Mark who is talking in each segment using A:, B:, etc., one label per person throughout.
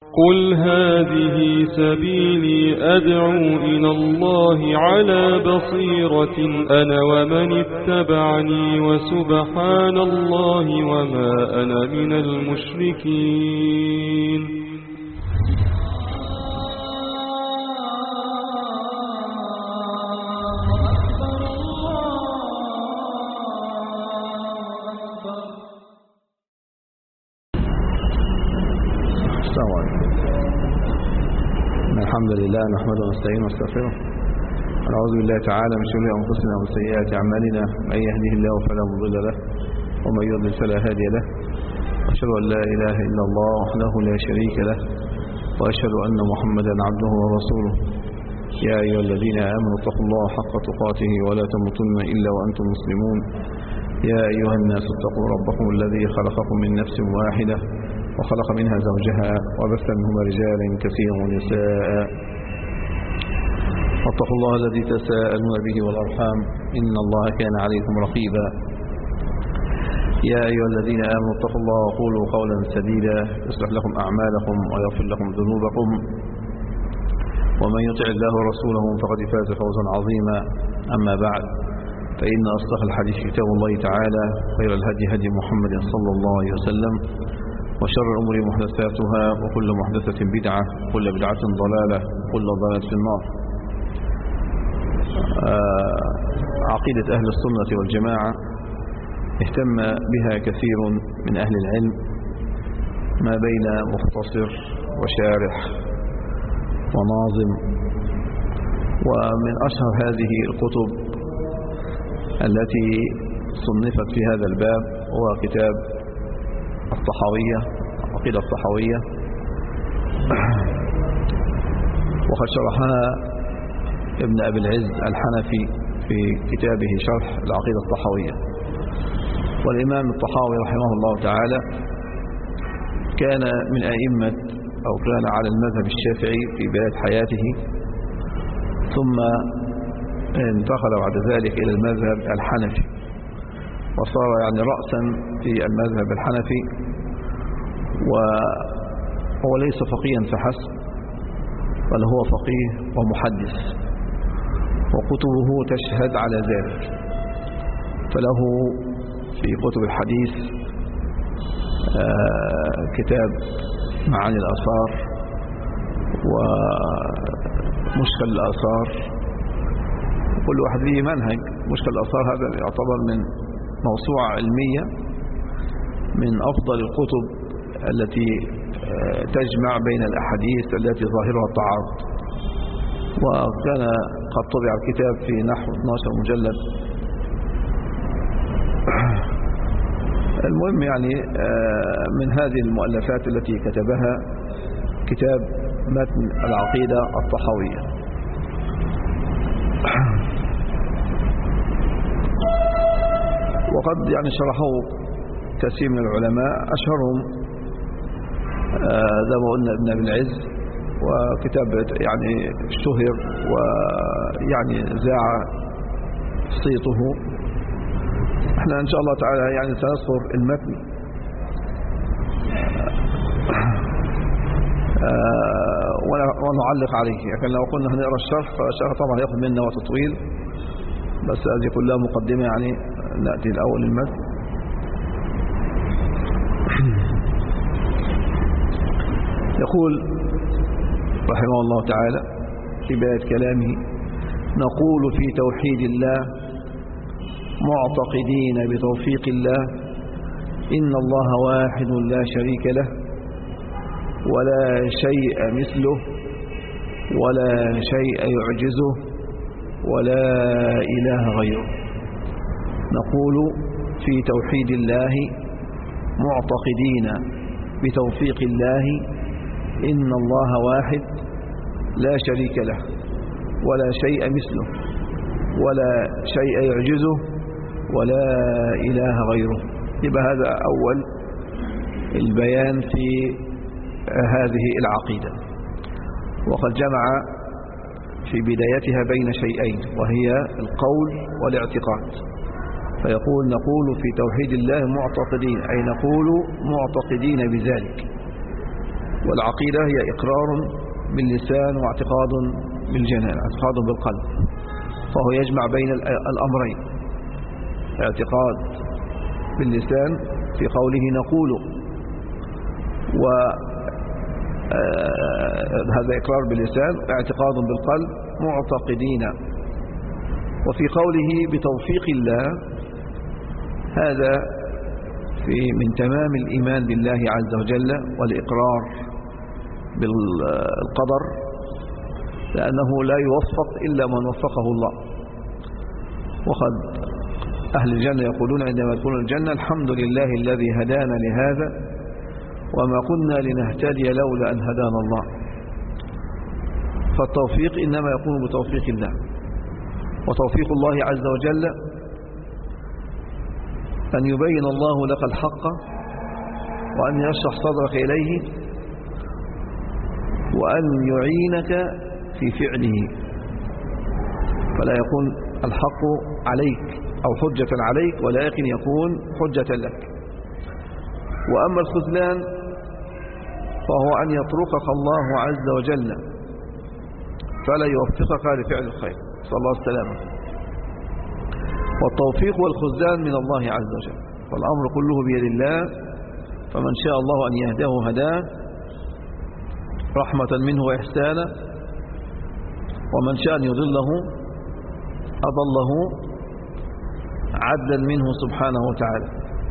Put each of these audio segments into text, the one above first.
A: قل هذه سبيلي أدعو إلى الله على بصيرة أنا ومن اتبعني وسبحان الله وما أنا من المشركين.
B: الحمد لله نحمده ونستعينه ونستغفره ونعوذ بالله تعالى من شرور انفسنا ومن سيئات اعمالنا، من يهده الله فلا مضل له ومن يضلل فلا هادي له، واشهد ان لا اله الا الله وحده لا شريك له، واشهد ان محمدا عبده ورسوله. يا ايها الذين امنوا اتقوا الله حق تقاته ولا تموتن الا وانتم مسلمون. يا ايها الناس اتقوا ربكم الذي خلقكم من نفس واحده وخلق منها زوجها وبث منهما رجالا كثيرا ونساء، واتقوا الله الذي تساءلون به والأرحام إن الله كان عليكم رقيبا. يا أيها الذين آمنوا اتقوا الله وقولوا قولا سديدا يصلح لكم أعمالكم ويغفر لكم ذنوبكم، ومن يطع الله ورسوله فقد فاز فوزا عظيما. أما بعد، فإن أصدق الحديث كتاب الله تعالى، خير الهدي هدي محمد صلى الله عليه وسلم، وشر الأمور محدثاتها وكل محدثة بدعة وكل بدعة ضلالة وكل ضلالة في النار. عقيدة أهل السنة والجماعة اهتم بها كثير من أهل العلم، ما بين مختصر وشارح وناظم. ومن أشهر هذه الكتب التي صنفت في هذا الباب هو كتاب الطحاوية، عقيدة الطحاوية، وقد شرحها ابن أبي العز الحنفي في كتابه شرح العقيدة الطحاوية. والإمام الطحاوي رحمه الله تعالى كان من أئمة أو كان على المذهب الشافعي في بداية حياته، ثم انتقل بعد ذلك إلى المذهب الحنفي، وصار يعني رأسا في المذهب الحنفي. وهو ليس فقيها فحسب، بل هو فقيه ومحدث، وكتبه تشهد على ذلك. فله في كتب الحديث كتاب معاني الآثار ومشكل الآثار، كل واحد له منهج. مشكل الآثار هذا يعتبر من موسوعة علمية من أفضل الكتب التي تجمع بين الأحاديث التي ظاهرها التعارض، وكان قد طبع الكتاب في نحو 12 مجلد. المهم يعني من هذه المؤلفات التي كتبها كتاب متن العقيدة الطحاوية. وقد يعني شرحه كثير من العلماء، أشهرهم زي ما قلنا ابن أبي العز، وكتاب يعني اشتهر ويعني ذاع صيته. احنا ان شاء الله تعالى يعني سنذكر المتن ونعلق عليه، لكن لو قلنا هنقرا الشرح فالشرح طبعا هياخد منا وقت طويل، بس هذه كلها مقدمة. يعني نأتي الأول المتن. يقول رحمه الله تعالى في بداية كلامه: نقول في توحيد الله معتقدين بتوفيق الله إن الله واحد لا شريك له ولا شيء مثله ولا شيء يعجزه ولا إله غيره. نقول في توحيد الله معتقدين بتوفيق الله إن الله واحد لا شريك له ولا شيء مثله ولا شيء يعجزه ولا إله غيره. يبقى هذا أول البيان في هذه العقيدة. وقد جمع في بدايتها بين شيئين، وهي القول والاعتقاد. فيقول: نقول في توحيد الله معتقدين، أي نقول معتقدين بذلك. والعقيدة هي إقرار باللسان واعتقاد بالجنان، اعتقاد بالقلب، فهو يجمع بين الأمرين، اعتقاد باللسان في قوله نقول، وهذا إقرار باللسان، اعتقاد بالقلب معتقدين. وفي قوله بتوفيق الله، هذا من تمام الإيمان بالله عز وجل والإقرار بالقدر، لأنه لا يوفق إلا من وفقه الله. وقد أهل الجنة يقولون عندما يدخلون الجنة الحمد لله الذي هدانا لهذا وما كنا لنهتدي لولا أن هدانا الله. فالتوفيق إنما يكون بتوفيق الله، وتوفيق الله عز وجل أن يبين الله لك الحق وأن يشرح صدرك إليه وأن يعينك في فعله، فلا يكون الحق عليك أو حجة عليك، ولكن يكون حجة لك. وأما الخذلان فهو أن يتركك الله عز وجل فلا يوفقك لفعل الخير، صلى الله عليه وسلم. والتوفيق والخذلان من الله عز وجل، فالأمر كله بيد الله، فمن شاء الله أن يهداه هداه رحمة منه وإحسانا، ومن شاء أن يضله أضله عدلا منه سبحانه وتعالى.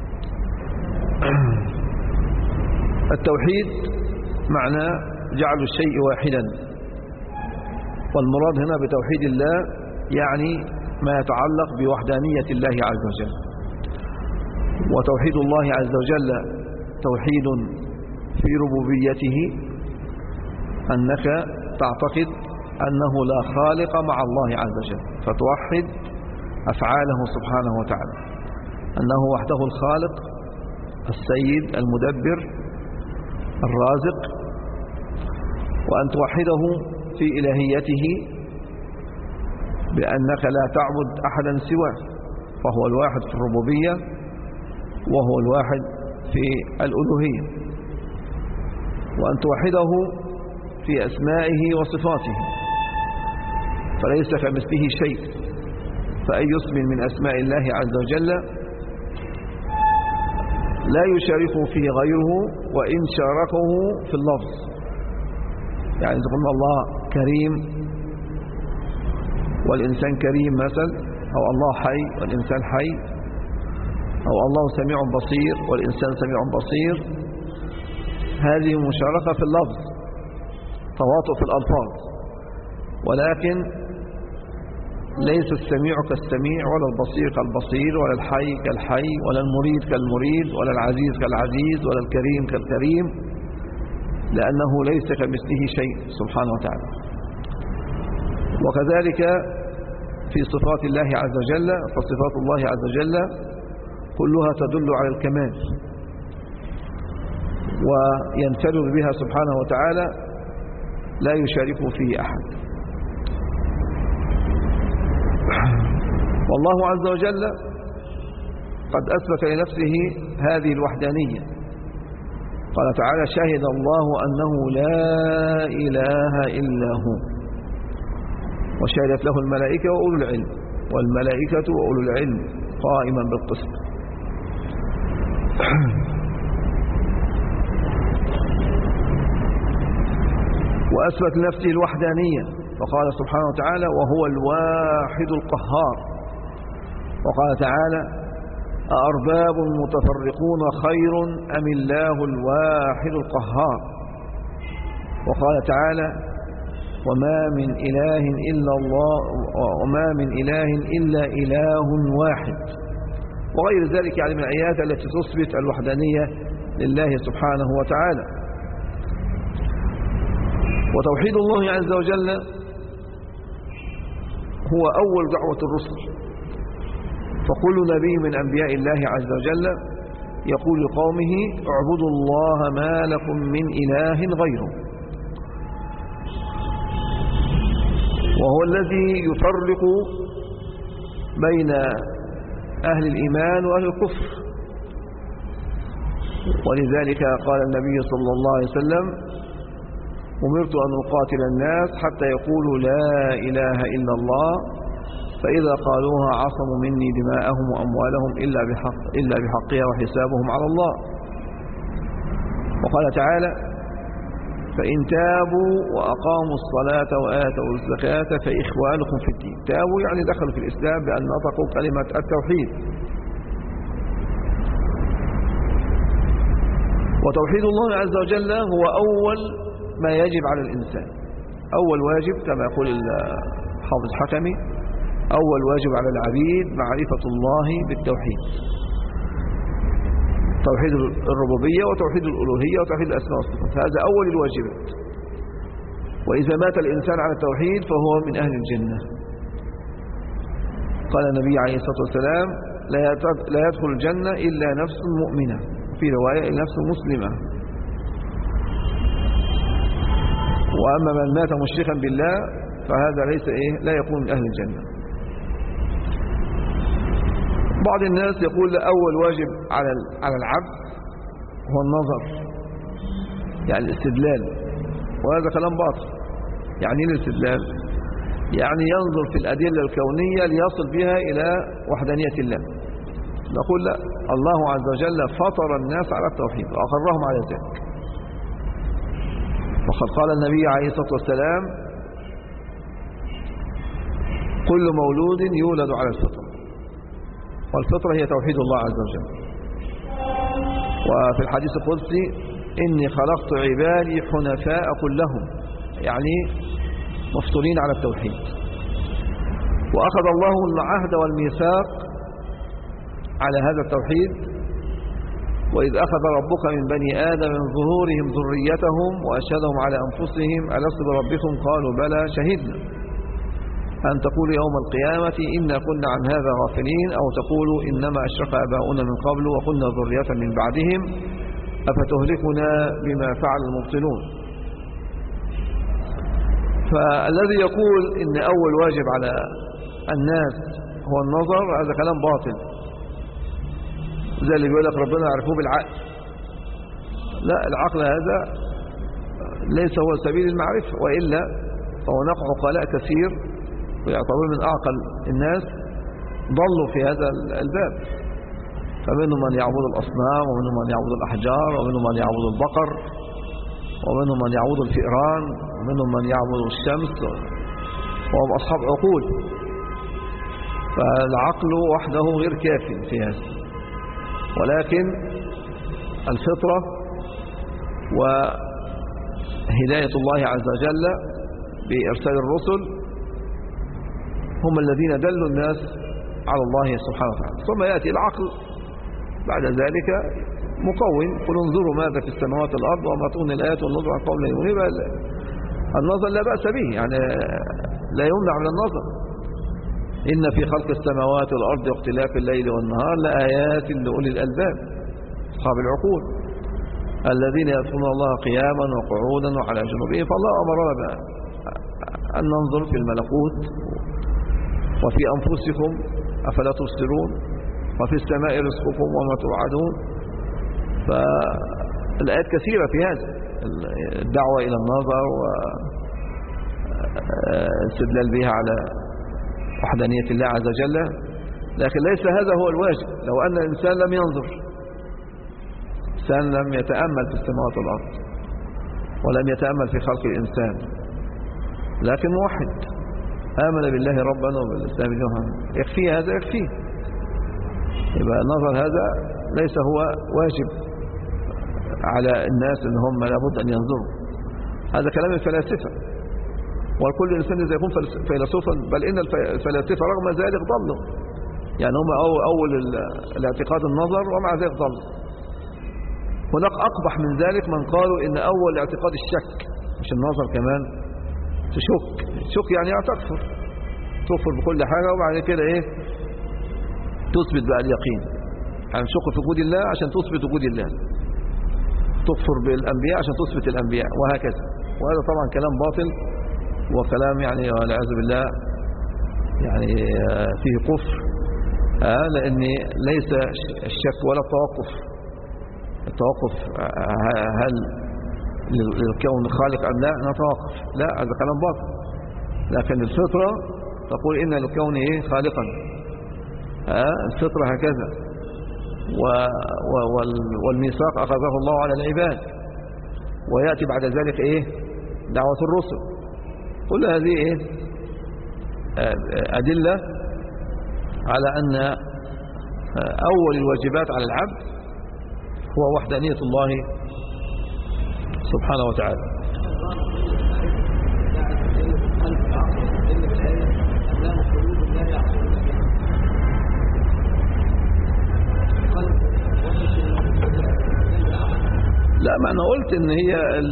B: التوحيد معنى جعل الشيء واحدا، والمراد هنا بتوحيد الله يعني ما يتعلق بوحدانية الله عز وجل. وتوحيد الله عز وجل توحيد في ربوبيته، أنك تعتقد أنه لا خالق مع الله عز وجل، فتوحد أفعاله سبحانه وتعالى، أنه وحده الخالق السيد المدبر الرازق، وأن توحده في إلهيته بأنك لا تعبد أحدا سواه، فهو الواحد في الربوبية وهو الواحد في الألوهية، وأن توحده في أسمائه وصفاته، فليس كمثله شيء، فأي اسم من أسماء الله عز وجل لا يشاركه فيه غيره، وإن شاركه في اللفظ. يعني تقول الله كريم والإنسان كريم مثل، أو الله حي والإنسان حي، أو الله سميع بصير والإنسان سميع بصير، هذه مشاركة في اللفظ، تواطؤ في الألفاظ، ولكن ليس السميع كالسميع ولا البصير كالبصير ولا الحي كالحي ولا المريد كالمريد ولا العزيز كالعزيز ولا الكريم كالكريم، لأنه ليس كمثله شيء سبحانه وتعالى. وكذلك في صفات الله عز وجل، فصفات الله عز وجل كلها تدل على الكمال وينفرد بها سبحانه وتعالى، لا يشاركه فيه أحد. والله عز وجل قد أثبت لنفسه هذه الوحدانية، قال تعالى شهد الله أنه لا إله إلا هو وشهدت له الملائكة وأولو العلم، والملائكة وأولو العلم قائما بالقسط. وأثبت لنفسه الوحدانية، فقال سبحانه وتعالى وهو الواحد القهار. وقال تعالى أأرباب متفرقون خير أم الله الواحد القهار. وقال تعالى وما من إله إلا الله، وما من إله إلا إله واحد، وغير ذلك يعني من الآيات التي تثبت الوحدانية لله سبحانه وتعالى. وتوحيد الله عز وجل هو أول دعوة الرسل، فكل نبي من أنبياء الله عز وجل يقول لقومه اعبدوا الله ما لكم من إله غيره، وهو الذي يفرق بين أهل الإيمان وأهل الكفر. ولذلك قال النبي صلى الله عليه وسلم أمرت أن أقاتل الناس حتى يقولوا لا إله إلا الله فإذا قالوها عصموا مني دماءهم وأموالهم إلا بحقها وحسابهم على الله. وقال تعالى فإن تابوا وأقاموا الصلاة وآتوا الزكاة فإخوانكم في الدين. تابوا يعني دخلوا في الإسلام بأن نطقوا كلمة التوحيد. وتوحيد الله عز وجل هو أول ما يجب على الإنسان، أول واجب كما يقول الحافظ الحكمي، أول واجب على العبيد معرفة الله بالتوحيد، توحيد الربوبية وتوحيد الألوهية وتوحيد الأسماء والصفات، هذا أول الواجبات. وإذا مات الإنسان على التوحيد فهو من أهل الجنة. قال النبي عليه الصلاة والسلام لا يدخل الجنة إلا نفس مؤمنة، في رواية نفس مسلمة. وأما من مات مشركا بالله فهذا ليس لا يكون من أهل الجنة. بعض الناس يقول أول واجب على العبد هو النظر، يعني الاستدلال، وهذا كلام باطل. يعني ايه الاستدلال؟ يعني ينظر في الأدلة الكونية ليصل بها إلى وحدانية الله. نقول لا، الله عز وجل فطر الناس على التوحيد وأقرهم على ذلك. وقد قال النبي عليه الصلاة والسلام كل مولود يولد على الفطرة، والفطرة هي توحيد الله عز وجل. وفي الحديث القدسي إني خلقت عبادي حنفاء كلهم، يعني مفطورين على التوحيد. وأخذ الله العهد والميثاق على هذا التوحيد وإذ أخذ ربك من بني آدم من ظهورهم ذريتهم وأشهدهم على أنفسهم ألست بربكم قالوا بلى شهدنا أن تقولوا يوم القيامة إنا كنا عن هذا غافلين أو تقولوا إنما أشرك آباؤنا من قبل وكنا ذرية من بعدهم أفتهلكنا بما فعل المبطلون. فالذي يقول إن أول واجب على الناس هو النظر هذا كلام باطل، زي اللي بيقول لك ربنا يعرفوه بالعقل. لا، العقل هذا ليس هو سبيل المعرفة، وإلا فهناك عقلاء كثير ويعتبر من أعقل الناس ضلوا في هذا الباب، فمنهم من يعبد الأصنام ومنهم من يعبد الأحجار ومنهم من يعبد البقر ومنهم من يعبد الفئران ومنهم من يعبد الشمس، وهم أصحاب عقول. فالعقل وحده غير كاف في هذا، ولكن الفطرة وهداية الله عز وجل بإرسال الرسل هم الذين دلوا الناس على الله سبحانه وتعالى. ثم يأتي العقل بعد ذلك مكون، قل انظروا ماذا في السماوات والأرض وما تغني الآيات والنظر عن قوم لا يؤمنون. النظر لا بأس به، يعني لا يمنع من النظر. إن في خلق السماوات والأرض واختلاف الليل والنهار لآيات لأولي الألباب أصحاب العقول الذين يذكرون الله قياما وقعودا وعلى جنوبهم. فالله أمرنا أن ننظر في الملكوت وفي أنفسكم أفلا تبصرون وفي السماء رزقكم وما توعدون. فالآيات كثيرة في هذا، الدعوة إلى النظر والاستدلال بها على وحدانية الله عز وجل. لكن ليس هذا هو الواجب. لو أن الإنسان لم ينظر، الإنسان لم يتأمل في السماوات والأرض ولم يتأمل في خلق الإنسان، لكن موحد آمن بالله ربا وبالإسلام دينا، يكفي هذا، يكفيه. يبقى النظر هذا ليس هو واجب على الناس ان هم لابد ان ينظروا. هذا كلام الفلاسفة، وكل انسان اذا يكون فيلسوفا، بل ان الفلاسفة رغم ذلك ضلوا، يعني هم اول الاعتقاد النظر ومع ذلك ضلوا. هناك اقبح من ذلك من قالوا ان اول اعتقاد الشك، مش النظر كمان، تشك يعني تكفر بكل حاجة، وبعد كده تثبت بقى اليقين. يعني تشك في وجود الله عشان تثبت وجود الله، تكفر بالأنبياء عشان تثبت الأنبياء، وهكذا. وهذا طبعا كلام باطل وكلام يعني والعياذ بالله يعني فيه كفر، لأن ليس الشك ولا التوقف هل للكون خالق أم لا نتوقف، لا هذا كلام باطل. لكن الفطرة تقول إن للكون خالقا، الفطرة هكذا. والميثاق أخذه الله على العباد، ويأتي بعد ذلك دعوة الرسل. كل هذه أدلة على أن أول الواجبات على العبد هو وحدانية الله سبحانه وتعالى. لا، ما أنا قلت إن هي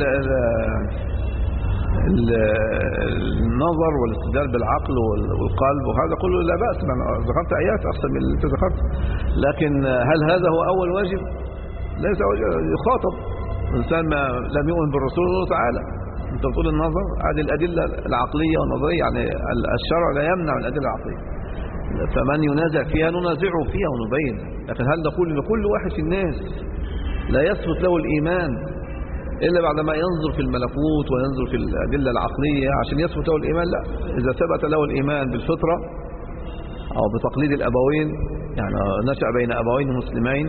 B: النظر والاستدلال بالعقل والقلب وهذا كله لا بأس. ما ذكرت آيات أحسن من اللي ذكرت، لكن هل هذا هو أول واجب؟ ليس يخاطب الإنسان ما لم يؤمن بالرسول الله تعالى. أنت بتقول النظر، هذه الأدلة العقلية والنظرية، يعني الشرع لا يمنع من الأدلة العقلية، فمن ينازع فيها ننازعه فيها ونبين. لكن هل نقول لكل واحد في الناس لا يثبت له الإيمان إلا بعدما ينظر في الملكوت وينظر في الأدلة العقلية عشان يثبت له الإيمان؟ لا، إذا ثبت له الإيمان بالفطرة أو بتقليد الأبوين، يعني نشأ بين أبوين مسلمين،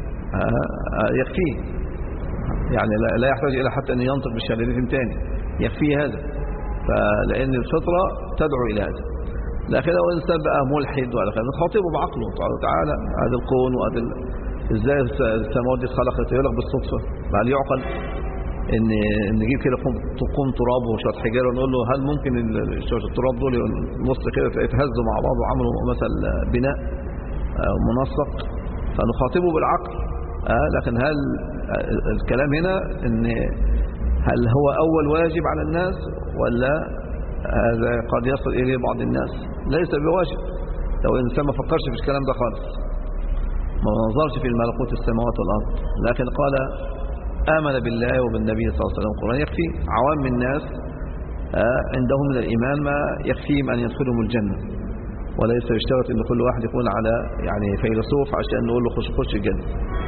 B: يكفيه، يعني لا يحتاج إلى حتى أن ينطق بالشهادتين تاني، يكفيه هذا. فلأن الفطرة تدعو إلى هذا. لكن لو إنسان بقى ملحد ولا كذا خاطبه بعقله تعالى، هذا الكون وهذا ازاي السماوات دي اتخلقت؟ يقول لك بالصدفة. هل يعقل ان نجيب كده كوم تراب وشويه حجاره ونقول له هل ممكن شويه التراب دول نص كده يتهزوا مع بعض وعملوا مثلا بناء منسق؟ فنخاطبه بالعقل. لكن هل الكلام هنا ان هل هو اول واجب على الناس، ولا هذا قد يصل اليه بعض الناس؟ ليس بواجب. لو الانسان ما فكرش في الكلام ده خالص، ما نظرش في الملكوت السماوات والارض، لكن قال آمن بالله وبالنبي صلى الله عليه وسلم، القرآن يكفي. عوام الناس عندهم من الإيمان ما يكفيهم أن يدخلهم الجنة، وليس يشترط أن كل واحد يكون على يعني فيلسوف عشان نقول له خش الجنة.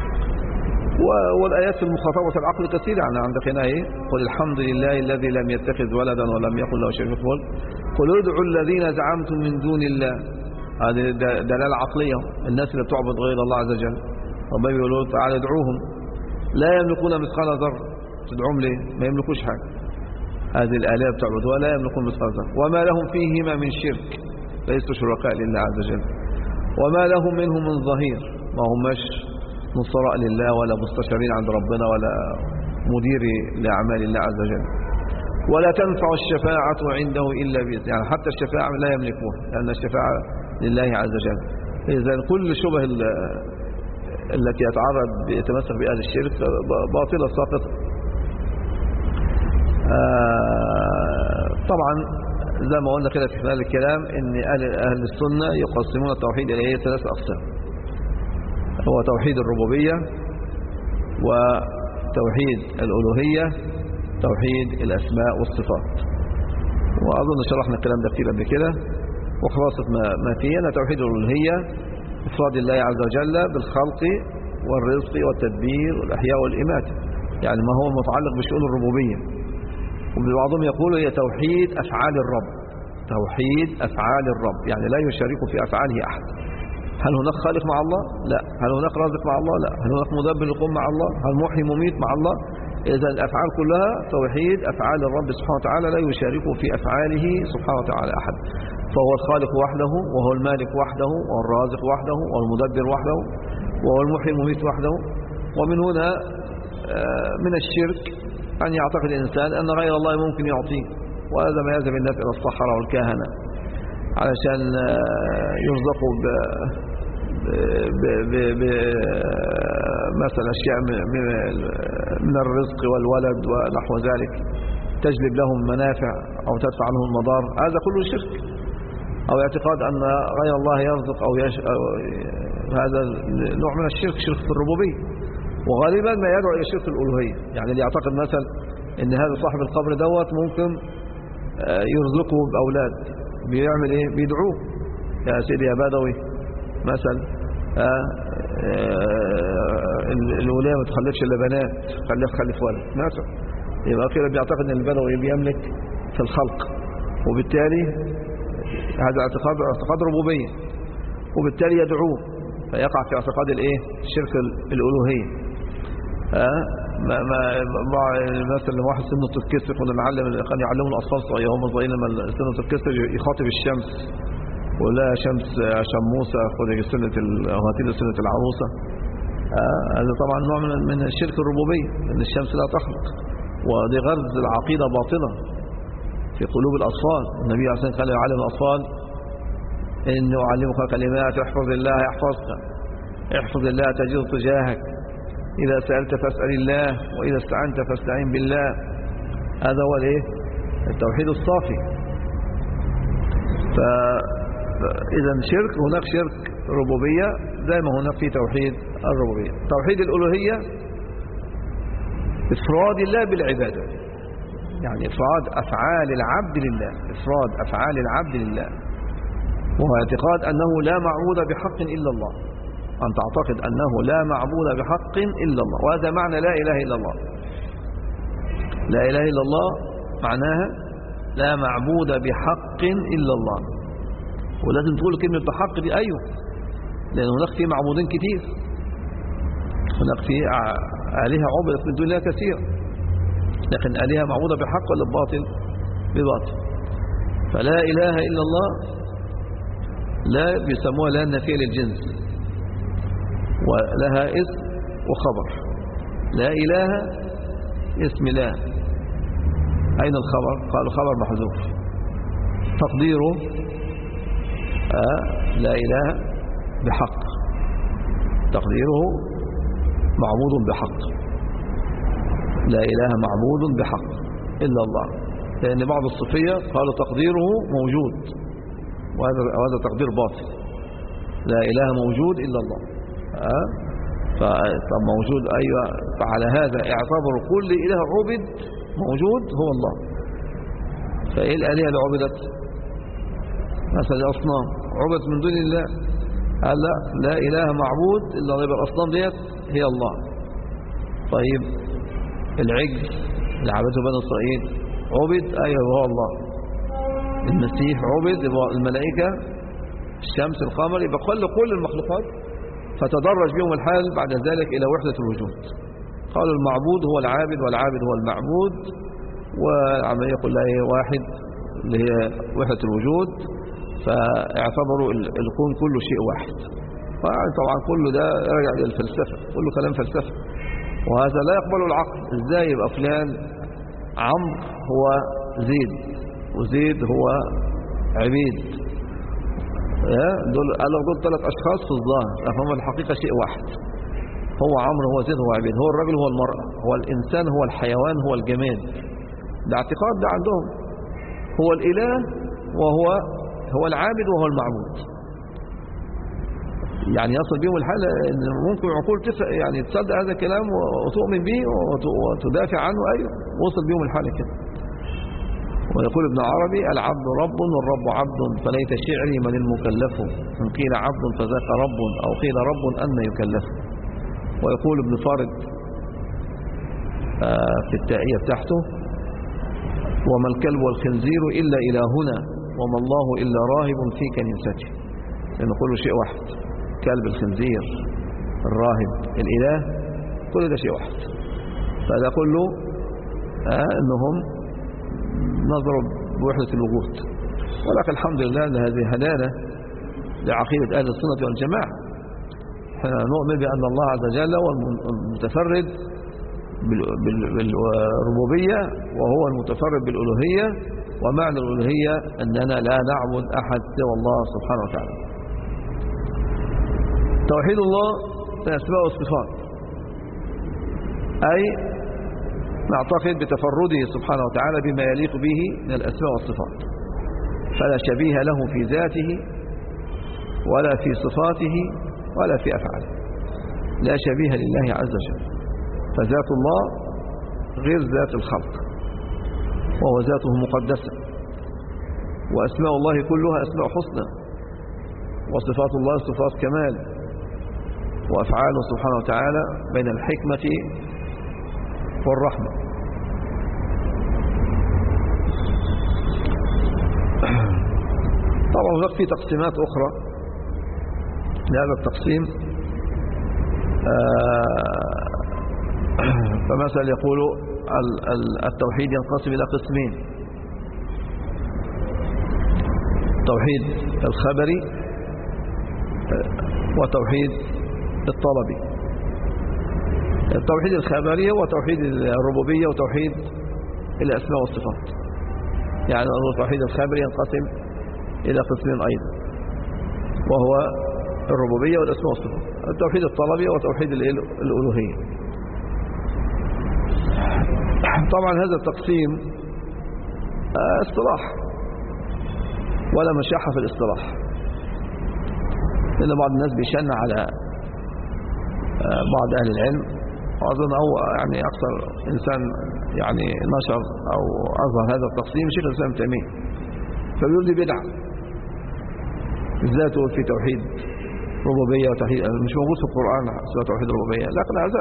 B: والآيات في المخاطبة العقل كثيرة. يعني عندك هنا قل الحمد لله الذي لم يتخذ ولدا ولم يكن له شريك في الملك، قل ادعوا الذين زعمتم من دون الله. هذه دلالة عقلية. الناس اللي بتعبد غير الله عز وجل ربنا بيقولوا تعالى ادعوهم، لا يملكون مثقال ذرة. تدعوهم ليه؟ ما يملكوش حاجة. هذه الآلهة بتعبدها لا يملكون مثقال ذرة، وما لهم فيهما من شرك، ليسوا شركاء لله عز وجل، وما لهم منهم من ظهير، ما هماش نصراء لله ولا مستشارين عند ربنا ولا مدير لأعمال الله عز وجل. ولا تنفع الشفاعة عنده إلا بإذنه، يعني حتى الشفاعة لا يملكوها، لأن الشفاعة لله عز وجل. إذا كل شبه التي يتمسك بأهل الشرك باطلة ساقطة. طبعا زي ما قلنا كده في خلال الكلام ان أهل السنة يقسمون التوحيد إلى 3 أقسام. هو توحيد الربوبية، وتوحيد الألوهية، توحيد الأسماء والصفات. وأظن شرحنا الكلام ده كتير قبل كده. وخلاصة ما فيه أن توحيد الألوهية إفراد الله عز وجل بالخلق والرزق والتدبير والأحياء والإماتة، يعني ما هو متعلق بشؤون الربوبية. وبعضهم يقول هي توحيد أفعال الرب، توحيد أفعال الرب، يعني لا يشارك في أفعاله أحد. هل هناك خالق مع الله؟ لا. هل هناك رازق مع الله؟ لا. هل هناك مدبر للقوم مع الله؟ هل محيي مميت مع الله؟ إذا الأفعال كلها توحيد أفعال الرب سبحانه وتعالى، لا يشارك في أفعاله سبحانه وتعالى أحد. فهو الخالق وحده، وهو المالك وحده، وهو الرازق وحده، وهو المدبر وحده، وهو المحيي المميت وحده. ومن هنا من الشرك أن يعتقد الإنسان أن غير الله ممكن يعطيه، وهذا ما يذهب الناس إلى الصحراء والكهنة علشان يرزقوا مثلا أشياء من الرزق والولد ونحو ذلك، تجلب لهم منافع أو تدفع عنهم المضار. هذا كله شرك، أو اعتقاد أن غير الله يرزق أو هذا نوع من الشرك، شرك في الربوبية. وغالبا ما يدعو إلى شرك الألوهية، يعني اللي يعتقد مثلا أن هذا صاحب القبر دوت ممكن يرزقه بأولاد، بيعمل إيه؟ بيدعوه يا سيدي يا بدوي مثلا، الولاية ما تخلفش إلا بنات، خليها تخلف ولد مثلا. يبقى كده بيعتقد ان البدوي بيملك في الخلق، وبالتالي هذا اعتقاد ربوبية، وبالتالي يدعوه فيقع في اعتقاد الايه الشرك الالوهية. مثلا لما واحد سنه تتكسر كان يعلموا الاطفال هم صغيرين لما سنه تتكسر يخاطب الشمس ولا شمس شموسه خذي سنه هاتي سنه العروسه. هذا طبعا نوع من الشرك الربوبيه، ان الشمس لا تخلق، ودي غرز العقيده باطله في قلوب الاطفال. النبي عليه الصلاه والسلام قال يعلم الاطفال انه اعلمك كلمات احفظ الله يحفظك، احفظ الله تجده تجاهك، إذا سألت فاسأل الله، وإذا استعنت فاستعين بالله. هذا هو الايه التوحيد الصافي. فإذا شرك، هناك شرك ربوبية زي ما هناك في توحيد الربوبية. توحيد الألوهية إفراد الله بالعبادة، يعني إفراد أفعال العبد لله، إفراد أفعال العبد لله، وهو اعتقاد أنه لا معبود بحق إلا الله، أن تعتقد أنه لا معبود بحق إلا الله. وهذا معنى لا إله إلا الله. لا إله إلا الله معناها لا معبود بحق إلا الله. ولازم تقول كلمة بحق دي أيوه، لأن هناك في معبودين كتير، هناك في آلهة عبدت من دون الله كثير، لكن آلهة معبودة بحق ولا بباطل؟ بباطل. فلا إله إلا الله لا بيسموها لا النفية للجنس، ولها اسم وخبر. لا إله اسم لا، أين الخبر؟ قالوا خبر محذوف، تقديره لا إله بحق، تقديره معبود بحق، لا إله معبود بحق إلا الله. لأن بعض الصوفية قالوا تقديره موجود، وهذا تقدير باطل. لا إله موجود إلا الله. طب موجود أيوة، فعلى هذا اعتبر كل إله عبد موجود هو الله. فإيه الآلهة اللي عبدت؟ مثلا الأصنام عبدت من دون الله، قال لا إله معبود إلا الله، يبقى الأصنام ديت هي الله. طيب العجل اللي عبده بني إسرائيل عبد، أيوة هو الله. المسيح عبد، الملائكة، الشمس، القمر، يبقى كل المخلوقات. فتدرج بهم الحال بعد ذلك إلى وحدة الوجود. قالوا المعبود هو العابد، والعابد هو المعبود، والعملية كلها واحد اللي هي وحدة الوجود. فاعتبروا الكون كله شيء واحد. طبعا كل ده راجع إلى الفلسفة، كله كلام فلسفة، وهذا لا يقبله العقل. ازاي يبقى فلان عمرو هو زيد، وزيد هو عبيد؟ دول قالوا دول ثلاث أشخاص في الظاهر، لكن الحقيقة شيء واحد. هو عمرو هو زيد هو عبيد، هو الرجل هو المرأة، هو الإنسان هو الحيوان هو الجماد. ده اعتقاد ده عندهم. هو الإله وهو العابد وهو المعبود. يعني يصل بهم الحال ان ممكن عقول يعني تصدق هذا الكلام وتؤمن به وتدافع عنه. ايوه، وصل بهم الحال كده. ويقول ابن عربي العبد رب والرب عبد، فليت شعري من المكلف، إن قيل عبد فذاك رب، أو قيل رب أن يكلف. ويقول ابن فارد في التائية بتاعته وما الكلب والخنزير إلا إلهنا، وما الله إلا راهب في كنيسته. لأنه كله شيء واحد، كلب، الخنزير، الراهب، الإله، كل ده شيء واحد. فهذا كله أنهم نظروا بوحدة الوجود. ولكن الحمد لله هذه هدانا لعقيدة أهل السنة والجماعة. احنا نؤمن بأن الله عز وجل هو المتفرد بالربوبية، وهو المتفرد بالألوهية. ومعنى الألوهية أننا لا نعبد أحد سوى الله سبحانه وتعالى. توحيد الله في الأسماء والصفات، أي نعتقد بتفرده سبحانه وتعالى بما يليق به من الأسماء والصفات، فلا شبيه له في ذاته ولا في صفاته ولا في أفعاله. لا شبيه لله عز وجل. فذات الله غير ذات الخلق، وهو ذاته مقدسة. وأسماء الله كلها أسماء حسنى، وصفات الله صفات كمال، وأفعاله سبحانه وتعالى بين الحكمة والرحمة. هناك في تقسيمات أخرى لهذا التقسيم. فمثلا يقول التوحيد ينقسم إلى قسمين: توحيد الخبري وتوحيد الطلبي. التوحيد الخبري هو توحيد الربوبية وتوحيد الأسماء والصفات. يعني التوحيد الخبري ينقسم إلى قسمين أيضا، وهو الربوبية والأسماء والصفات. التوحيد الطلبي هو توحيد الألوهية. طبعا هذا التقسيم اصطلاح ولا مشاحة في الاصطلاح، لأن بعض الناس بيشن على بعض أهل العلم، وأظن هو يعني أكثر إنسان يعني نشر أو أظهر هذا التقسيم شيخ الإسلام ابن تيمية، فبيقول لي بدعة بالذات في توحيد ربوبية وتوحيد، مش موجود في القرآن اسمه توحيد ربوبية، لكن هذا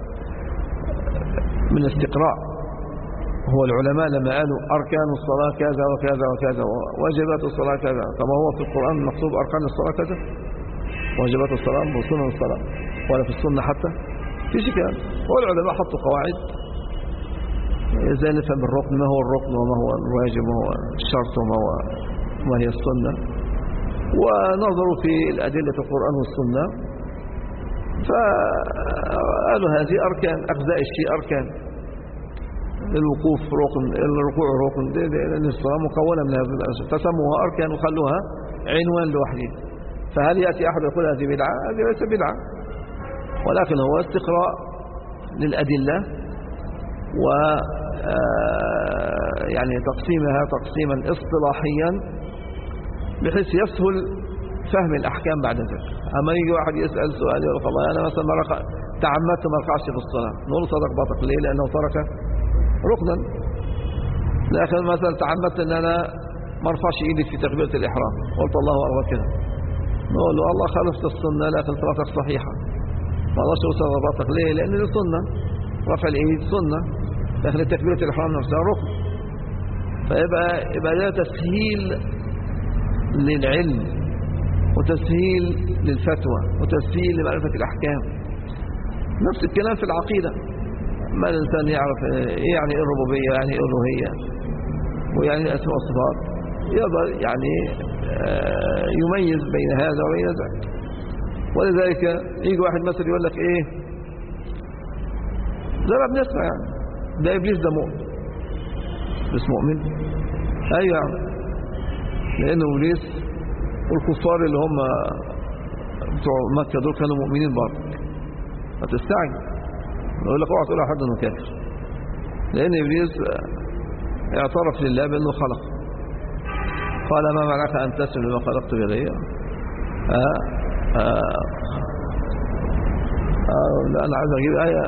B: من الاستقراء. هو العلماء لما قالوا أركان الصلاة كذا وكذا وكذا وواجبات الصلاة كذا، طب هو في القرآن مكتوب أركان الصلاة كذا، واجبات الصلاة وسنن الصلاة، ولا في السنة حتى فيش كلام. هو العلماء حطوا قواعد ازاي نفهم الركن، ما هو الركن وما هو الواجب وما هو الشرط وما هي السنة، ونظروا في الأدلة القرآن والسنة فقالوا هذه أركان، أجزاء الشيء أركان، الوقوف ركن، الركوع ركن، لأن الصلاة مكونة من هذه الأشياء، فسموها أركان وخلوها عنوان لوحده. فهل يأتي أحد يقول هذه بدعة؟ هذه ليس بدعة، ولكن هو استقراء للأدلة و يعني تقسيمها تقسيما اصطلاحيا بحيث يسهل فهم الأحكام بعد ذلك. أما يجي واحد يسأل سؤال يقول والله أنا مثلا تعمدت ما ركعش في الصلاة، نقول صدق باطق. ليه؟ لأنه ترك ركنا. لكن مثلا تعمدت أن أنا ما ارفعش إيدي في تكبيرة الإحرام، قلت الله أكبر كده، نقول له الله خالفت السنة لكن صلاتك صحيحة، ما اقدرش اوصل رباطك. ليه؟ لان دي سنه، رفع الايد سنه، لكن تكبيره الاحرام نفسها ركن. فيبقى ده تسهيل للعلم وتسهيل للفتوى وتسهيل لمعرفه الاحكام. نفس الكلام في العقيده، ما الانسان يعرف ايه يعني ايه الربوبيه، يعني ايه الالوهيه، ويعني الاسماء والصفات، يقدر يعني يميز بين هذا وبين ذاك. ولذلك يجي واحد مثلا يقول لك ايه، زي ما بنسمع يعني ده ابليس ده مؤمن، بس مؤمن ايوه يعني، لانه ابليس والكفار اللي هم بتوع مكه دول كانوا مؤمنين برضه، هتستعجب يقول لك اوعى تقول على حد انه كافر، لان ابليس اعترف لله بانه خلق، قال ما منعك ان تسجد لما خلقت بيدي. لا أنا عايز أجيب آية.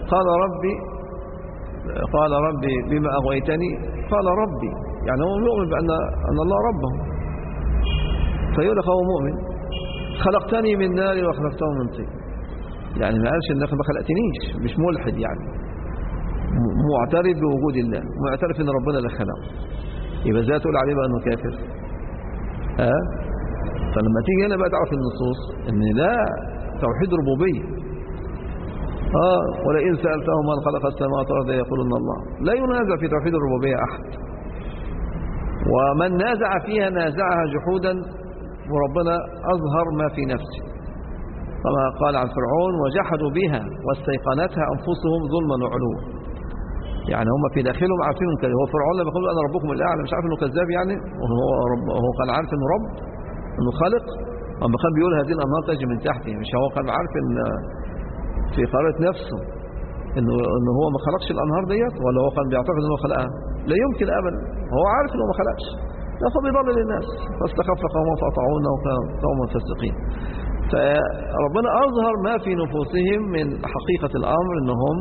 B: قال ربي بما أغويتني، قال ربي يعني هو مؤمن بأن الله ربه، فيقول لك هو مؤمن. خلقتني من نار وخلقته من طين، يعني ما قالش إنك ما خلقتنيش، مش ملحد يعني، معترف بوجود الله، معترف إن ربنا اللي خلقه، يبقى ازاي تقول عليه بقى إنه كافر؟ فلما تيجي هنا بقى تعرف النصوص ان ده توحيد ربوبيه. ولئن سألتهم من خلق السماوات والارض يقولون الله. لا ينازع في توحيد الربوبيه احد، ومن نازع فيها نازعها جحودا، وربنا اظهر ما في نفسه كما قال عن فرعون وجحدوا بها واستيقنتها انفسهم ظلما وعلوا. يعني هم في داخلهم عارفين كده. هو فرعون لما يقول انا ربكم الاعلى مش عارف انه كذاب يعني، وهو كان عارف انه رب، انه خالق. اما كان بيقول هذه الانهار تجري من تحته، مش هو كان عارف ان في قرارة نفسه انه هو ما خلقش الانهار ديت، ولا هو كان بيعتقد انه خلقها؟ لا يمكن ابدا، هو عارف انه ما خلقش، لكن بيضلل الناس. فاستخف قوما فاطاعونه قوما فاسقين. فربنا اظهر ما في نفوسهم من حقيقة الامر انهم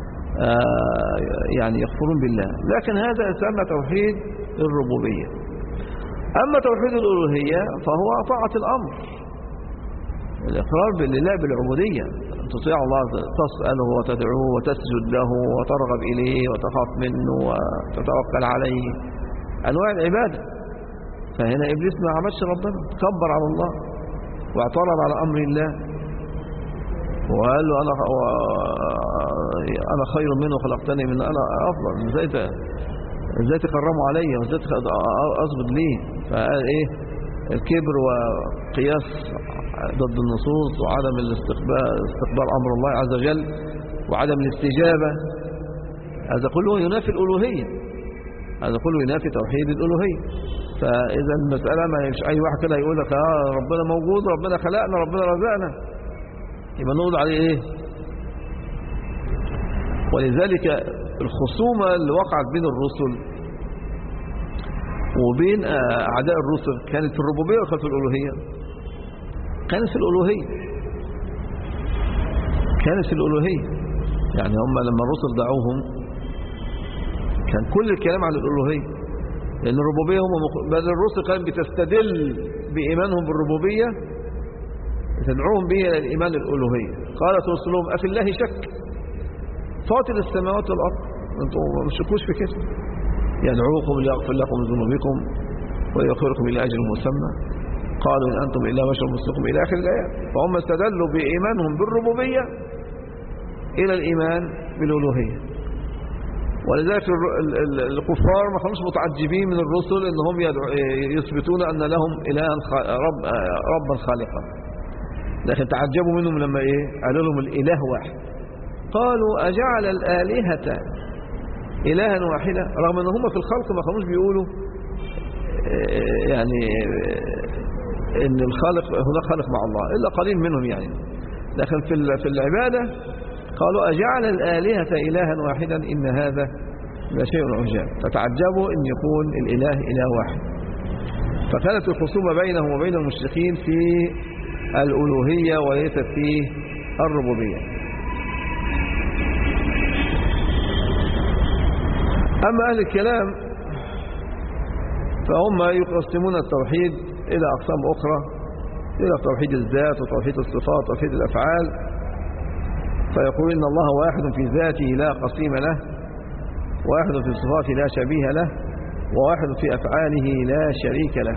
B: يعني يكفرون بالله، لكن هذا يسمى توحيد الربوبية. أما توحيد الألوهية فهو طاعة الأمر، الإقرار بالله بالعبودية، أن تطيع الله، تسأله وتدعوه وتسجد له وترغب إليه وتخاف منه وتتوكل عليه، أنواع العبادة. فهنا إبليس ما عملش ربنا، كبر على الله واعترض على أمر الله وقال له أنا خير منه خلقتني من أنا أفضل، ازاي تكرموا علي وازاي أصبر ليه؟ فقال إيه؟ الكبر وقياس ضد النصوص وعدم استقبال أمر الله عز وجل وعدم الاستجابة، هذا كله ينافي الألوهية، هذا كله ينافي توحيد الألوهية. فإذا المسألة ما يمش أي واحد كده يقول لك ربنا موجود، ربنا خلقنا، ربنا رزقنا، يبقى نقول عليه إيه؟ ولذلك الخصومة اللي وقعت بين الرسل وبين أعداء الرسل كانت في الربوبية وكانت في الألوهية؟ كانت في الألوهية، كانت في الألوهية. يعني هم لما الرسل دعوهم كان كل الكلام عن الألوهية، لأن الربوبية بل الرسل كانت بتستدل بإيمانهم بالربوبية تدعوهم به إلى الإيمان الألوهية. قالت رسلهم أفي الله شك فاطر السماوات والأرض، أنتم ما تشكوش في كده، يدعوكم ليغفر لكم ذنوبكم ويؤخركم إلى أجل مسمى قالوا إن أنتم إلا بشر مثلكم إلى آخر الآيات. فهم استدلوا بإيمانهم بالربوبية إلى الإيمان بالألوهية. ولذلك الكفار ما كانوش متعجبين من الرسل أنهم يثبتون أن لهم إلها ربا خالقا، لكن تعجبوا منهم لما قالوا لهم الإله واحد. قالوا أجعل الآلهة إلها واحدة، رغم أن هم في الخلق ما كانوش بيقولوا يعني إن الخالق هناك خالق مع الله إلا قليل منهم يعني، لكن في العبادة قالوا أجعل الآلهة إلها واحدا إن هذا لشيء عجاب، فتعجبوا أن يكون الإله إله واحد. فكانت الخصومة بينهم وبين المشركين في الألوهية وليست في الربوبية. أما أهل الكلام فهم يقسمون التوحيد إلى أقسام أخرى، إلى توحيد الذات وتوحيد الصفات وتوحيد الأفعال، فيقول إن الله واحد في ذاته لا قسيم له، واحد في صفاته لا شبيه له، وواحد في أفعاله لا شريك له.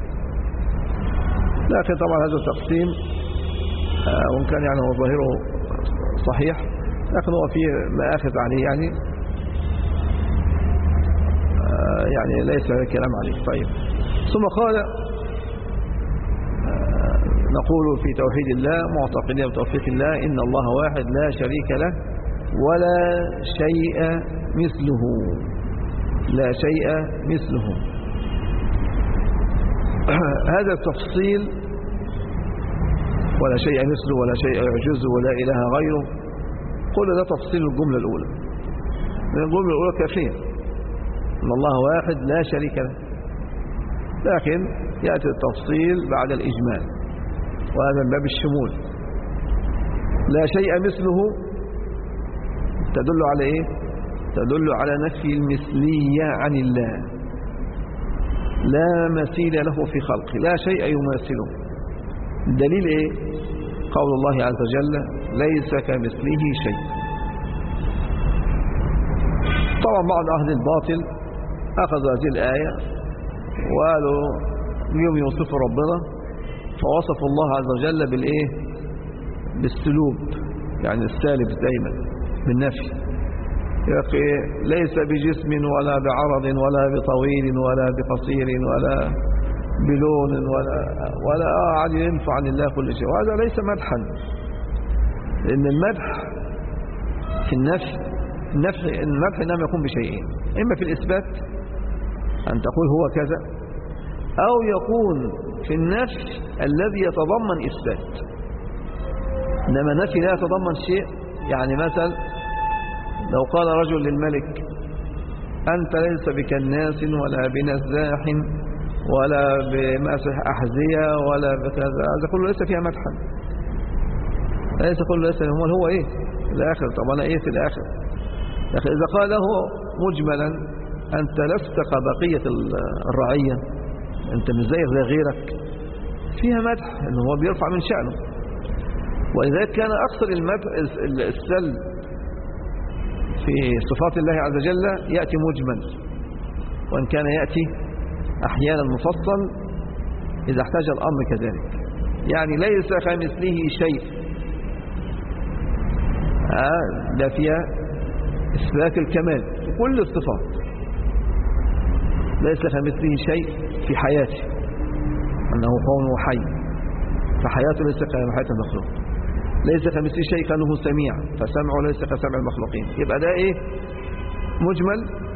B: لكن طبعا هذا التقسيم وإن كان يعني هو ظاهره صحيح، لكن هو فيه مآخذ عليه يعني ليس كلام عليه. طيب، ثم قال نقول في توحيد الله معتقدين بتوفيق الله إن الله واحد لا شريك له ولا شيء مثله، لا شيء مثله. هذا التفصيل ولا شيء مثله ولا شيء يعجزه ولا إله غيره، كل ده تفصيل الجملة الأولى. الجملة الأولى كافية، إن الله واحد لا شريك له، لكن يأتي التفصيل بعد الإجمال، وهذا من باب الشمول. لا شيء مثله تدل على إيه؟ تدل على نفي المثلية عن الله، لا مثيل له في خلقه، لا شيء يماثله. الدليل إيه؟ قول الله عز وجل ليس كمثله شيء. طبعا بعض أهل الباطل أخذوا هذه الآية وقالوا اليوم يوصفوا ربنا فوصفوا الله عز وجل بالإيه؟ بالسلوب، يعني السالب دايما بالنفي. يقول ليس بجسم ولا بعرض ولا بطويل ولا بقصير ولا بلون ولا عاد ينفع عن الله كل شيء، وهذا ليس مدحا، لأن المدح في المدح إنما يكون بشيئين، إما في الإثبات أن تقول هو كذا، أو يكون في النفي الذي يتضمن إثبات. إنما النفي لا يتضمن شيء، يعني مثلا لو قال رجل للملك أنت ليس بكناس ولا بنزاح ولا بمسح أحذية ولا بكذا، هذا كله ليس فيها مدحا، ليس كله ليس هو إيه في الآخر. طب أنا إيه في الآخر؟ لكن إذا قال له مجملا أنت لست كبقية الرعية، أنت مش زي غيرك، فيها مدح إنه هو بيرفع من شأنه. ولذلك كان أكثر السلب في صفات الله عز وجل يأتي مجمل، وإن كان يأتي أحيانا مفصل إذا احتاج الأمر كذلك. يعني ليس كمثله شيء، ده فيها إثبات الكمال في كل الصفات. ليس كمثله شيء في حياته، أنه كون حي، فحياته ليس كحياة المخلوق. ليس كمثله شيء كأنه سميع، فسمعه ليس كسمع المخلوقين. يبقى ده إيه؟ مجمل،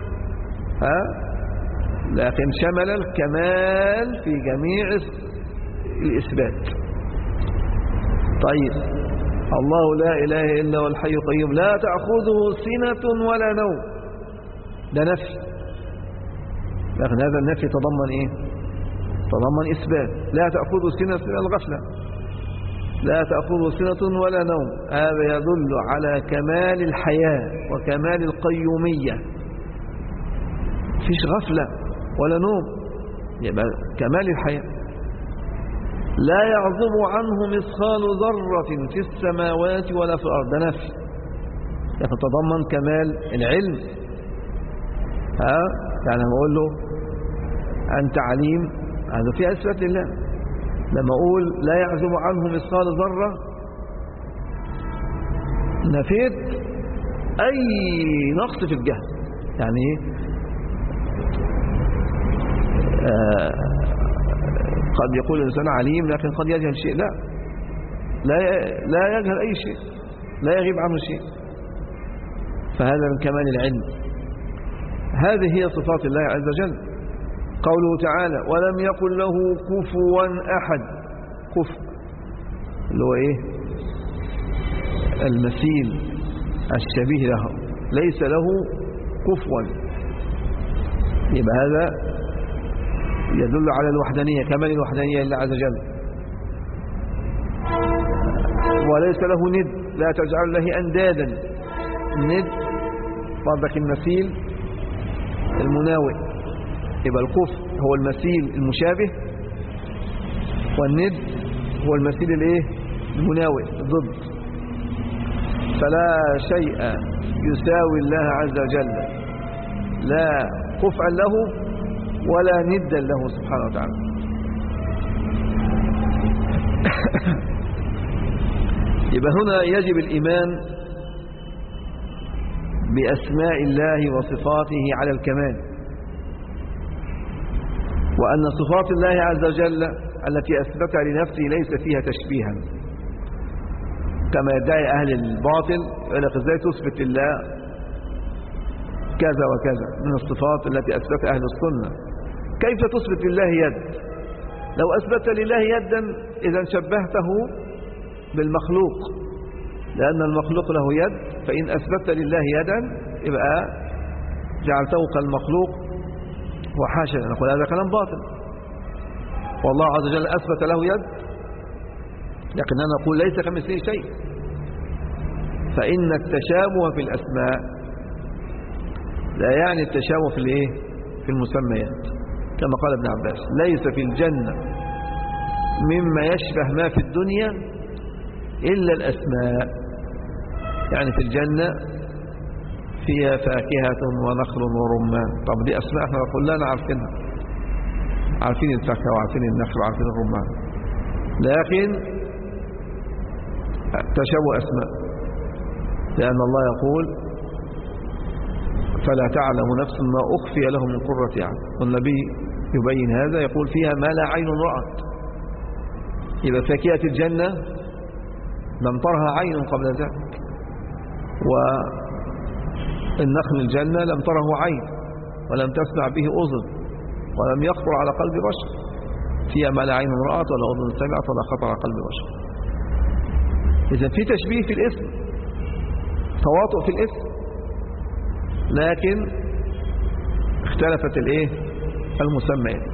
B: لكن شمل الكمال في جميع الإثبات. طيب، الله لا إله إلا هو الحي القيوم لا تأخذه سنة ولا نوم، ده نفي، لكن هذا النفي تضمن إيه؟ تضمن إثبات. لا تأخذه سنة من الغفلة، لا تأخذه سنة ولا نوم، هذا يدل على كمال الحياة وكمال القيومية. فيش غفلة ولا نوم، يبقى كمال الحياة. لا يعزب عنه مثقال ذرة في السماوات ولا في الأرض، ده نفي، لكن تضمن كمال العلم. يعني لما أقول له أنت عليم، هذا فيها إثبات لله. لما أقول لا يعزب عنه مثقال ذرة، نفيت أي نقص في الجهل. يعني قد يقول الإنسان عليم لكن قد يجهل شيء، لا يجهل أي شيء، لا يغيب عنه شيء، فهذا من كمال العلم. هذه هي صفات الله عز وجل. قوله تعالى ولم يكن له كفوا أحد، كفو اللي هو إيه؟ المثيل الشبيه له، ليس له كفوا، يبقى هذا يدل على الوحدانية، كمال الوحدانية لله عز وجل. وليس له ند، لا تجعل له أندادا. الند برضك المثيل المناوئ، يبقى الكفر هو المثيل المشابه، والند هو المثيل الايه؟ المناوئ ضد. فلا شيء يساوي الله عز وجل، لا كفءا له ولا ندا له سبحانه وتعالى. يبقى هنا يجب الإيمان بأسماء الله وصفاته على الكمال، وأن صفات الله عز وجل التي أثبتها لنفسه ليس فيها تشبيها كما يدعي أهل الباطل. يقول لك إزاي تثبت لله كذا وكذا من الصفات التي أثبتها أهل السنة؟ كيف تثبت لله يد؟ لو أثبت لله يدا إذا شبهته بالمخلوق، لأن المخلوق له يد، فإن أثبت لله يدا يبقى جعلته كالمخلوق، وحاشا نقول هذا كلام باطل. والله عز وجل أثبت له يد، لكننا نقول ليس كمثله شيء. فإن التشابه في الأسماء لا يعني التشابه في الايه؟ في المسميات، كما قال ابن عباس ليس في الجنة مما يشبه ما في الدنيا إلا الأسماء. يعني في الجنة فيها فاكهة ونخل ورمان. طب دي أسماء احنا كلنا عارفينها، عارفين الفاكهة وعارفين النخل وعارفين الرمان، لكن تشابه أسماء، لأن الله يقول فلا تعلم نفس ما أخفي لهم من قرة أعين، والنبي يبين هذا يقول فيها ما لا عين رأت. إذا فاكهة الجنة لم ترها عين قبل ذلك، والنخل الجنة لم تره عين ولم تسمع به أذن ولم يخطر على قلب بشر. فيها ما لا عين رأت ولا أذن سمعت ولا خطر على قلب بشر. إذا في تشبيه في الاسم، تواطؤ في الاسم، لكن اختلفت الايه؟ المسميات.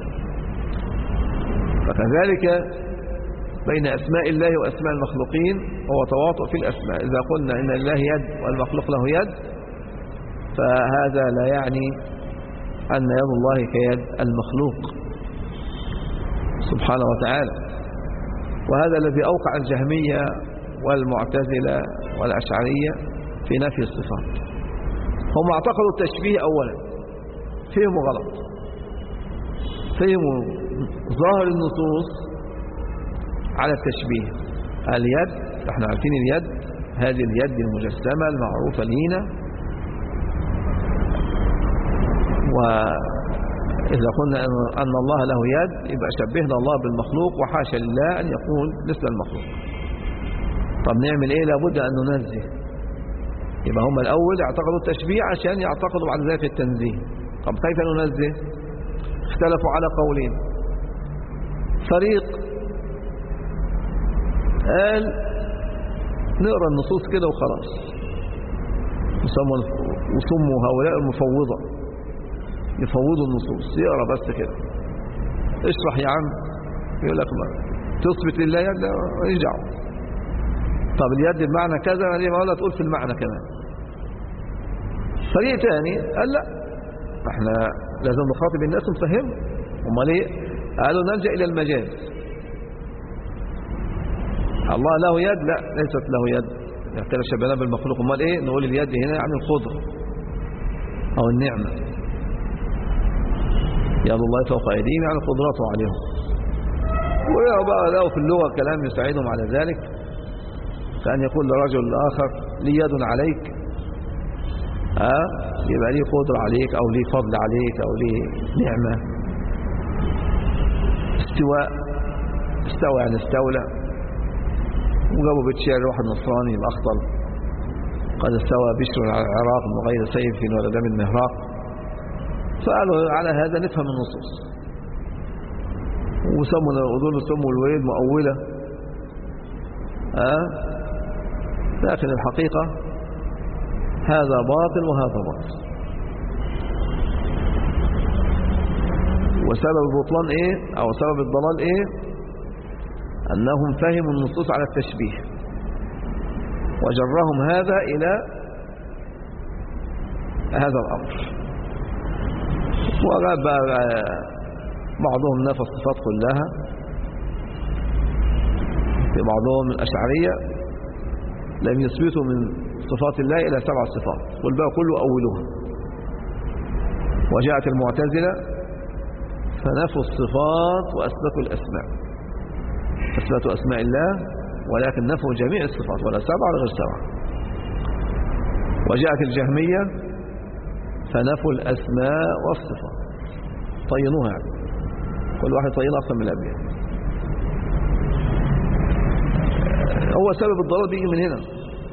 B: فكذلك بين أسماء الله وأسماء المخلوقين هو تواطؤ في الأسماء. إذا قلنا إن لله يد والمخلوق له يد، فهذا لا يعني أن يد الله كيد المخلوق سبحانه وتعالى. وهذا الذي أوقع الجهمية والمعتزلة والأشعرية في نفي الصفات. هم اعتقدوا التشبيه أولا، فهموا غلط. فهموا ظاهر النصوص على التشبيه. اليد، احنا عارفين اليد، هذه اليد المجسمة المعروفة لينا، وإذا قلنا أن الله له يد يبقى شبهنا الله بالمخلوق، وحاشا لله أن يكون مثل المخلوق. طب نعمل ايه؟ لابد أن ننزه. يبقى هم الأول اعتقدوا التشبيه عشان يعتقدوا بعد ذلك التنزيه. طب كيف ننزه؟ اختلفوا على قولين. فريق قال نقرأ النصوص كده وخلاص، وسموا هؤلاء المفوضة، يفوضوا النصوص، يقرأ بس كده. اشرح يا عم، يقول لك ما تثبت لله يد، ارجعوا. طب اليد بمعنى كذا، ولا تقول في المعنى كمان. فريق تاني قال لا، احنا لازم نخاطب الناس ونفهمهم. امال ايه؟ قالوا نلجأ الى المجاز. الله له يد؟ لا، ليست له يد، كده شبهنا بالمخلوق. امال ايه؟ نقول اليد هنا يعني القدرة او النعمة. يد الله فوق ايديهم يعني قدرته عليهم. وبقى له في اللغة كلام يساعدهم على ذلك، كأن يقول لرجل آخر لي يد عليك، يبقى ليه قدر عليك أو ليه فضل عليك أو ليه نعمة. استواء، استوى يعني استولى. وجابوا بتشير واحد نصراني الأخطل، قد استوى بشر على العراق من غير سيف ولا دم مهراق. فقالوا على هذا نفهم النصوص، وسموا الويل مؤولة. لكن الحقيقة هذا باطل وهذا باطل. وسبب البطلان ايه او سبب الضلال ايه؟ انهم فهموا النصوص على التشبيه، وجرهم هذا الى هذا الامر. وغاب بعضهم نفى الصفات كلها، في بعضهم الاشعرية لم يثبتوا من صفات الله إلى 7 صفات، والباقي كله أولوها. وجاءت المعتزلة فنفوا الصفات وأثبتوا الأسماء، أثبتوا أسماء الله ولكن نفوا جميع الصفات، ولا 7 ولا غير 7. وجاءت الجهمية فنفوا الأسماء والصفات، طينوها يعني. كل واحد طينها أكثر من الأبيات. هو سبب الضلال بيجي من هنا،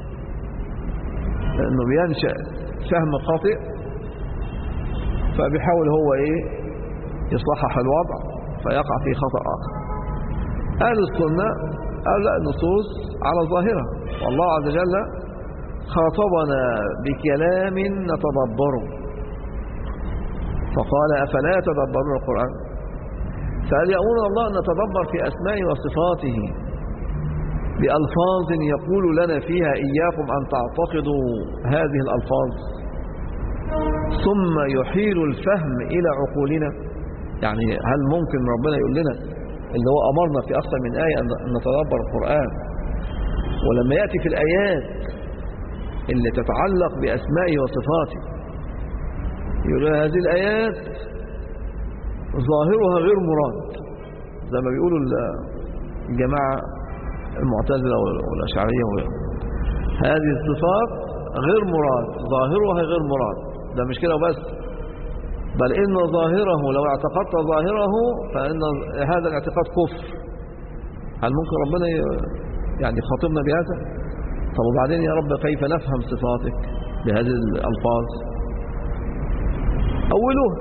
B: لأنه بينشأ فهم خاطئ، فبيحاول هو يصحح الوضع فيقع في خطأ آخر. أهل السنة قالوا لا، النصوص على ظاهرة، والله عز وجل خاطبنا بكلام نتدبره، فقال أفلا يتدبرون القرآن؟ فهل يأمرنا الله أن نتدبر في أسمائه وصفاته بألفاظ يقول لنا فيها إياكم أن تعتقدوا هذه الألفاظ، ثم يحيل الفهم إلى عقولنا؟ يعني هل ممكن ربنا يقول لنا اللي هو أمرنا في أكثر من آية أن نتدبر القرآن، ولما يأتي في الآيات اللي تتعلق بأسمائه وصفاته يقول هذه الآيات ظاهرها غير مراد، زي ما بيقولوا الجماعة المعتزلة والأشعرية، هذه الصفات غير مراد، ظاهرها غير مراد. ده مش كده بس، بل إن ظاهره لو اعتقدت ظاهره فإن هذا الاعتقاد كفر. هل ممكن ربنا يعني يخاطبنا بهذا؟ طب وبعدين يا رب كيف نفهم صفاتك بهذه الألفاظ؟ أولوها.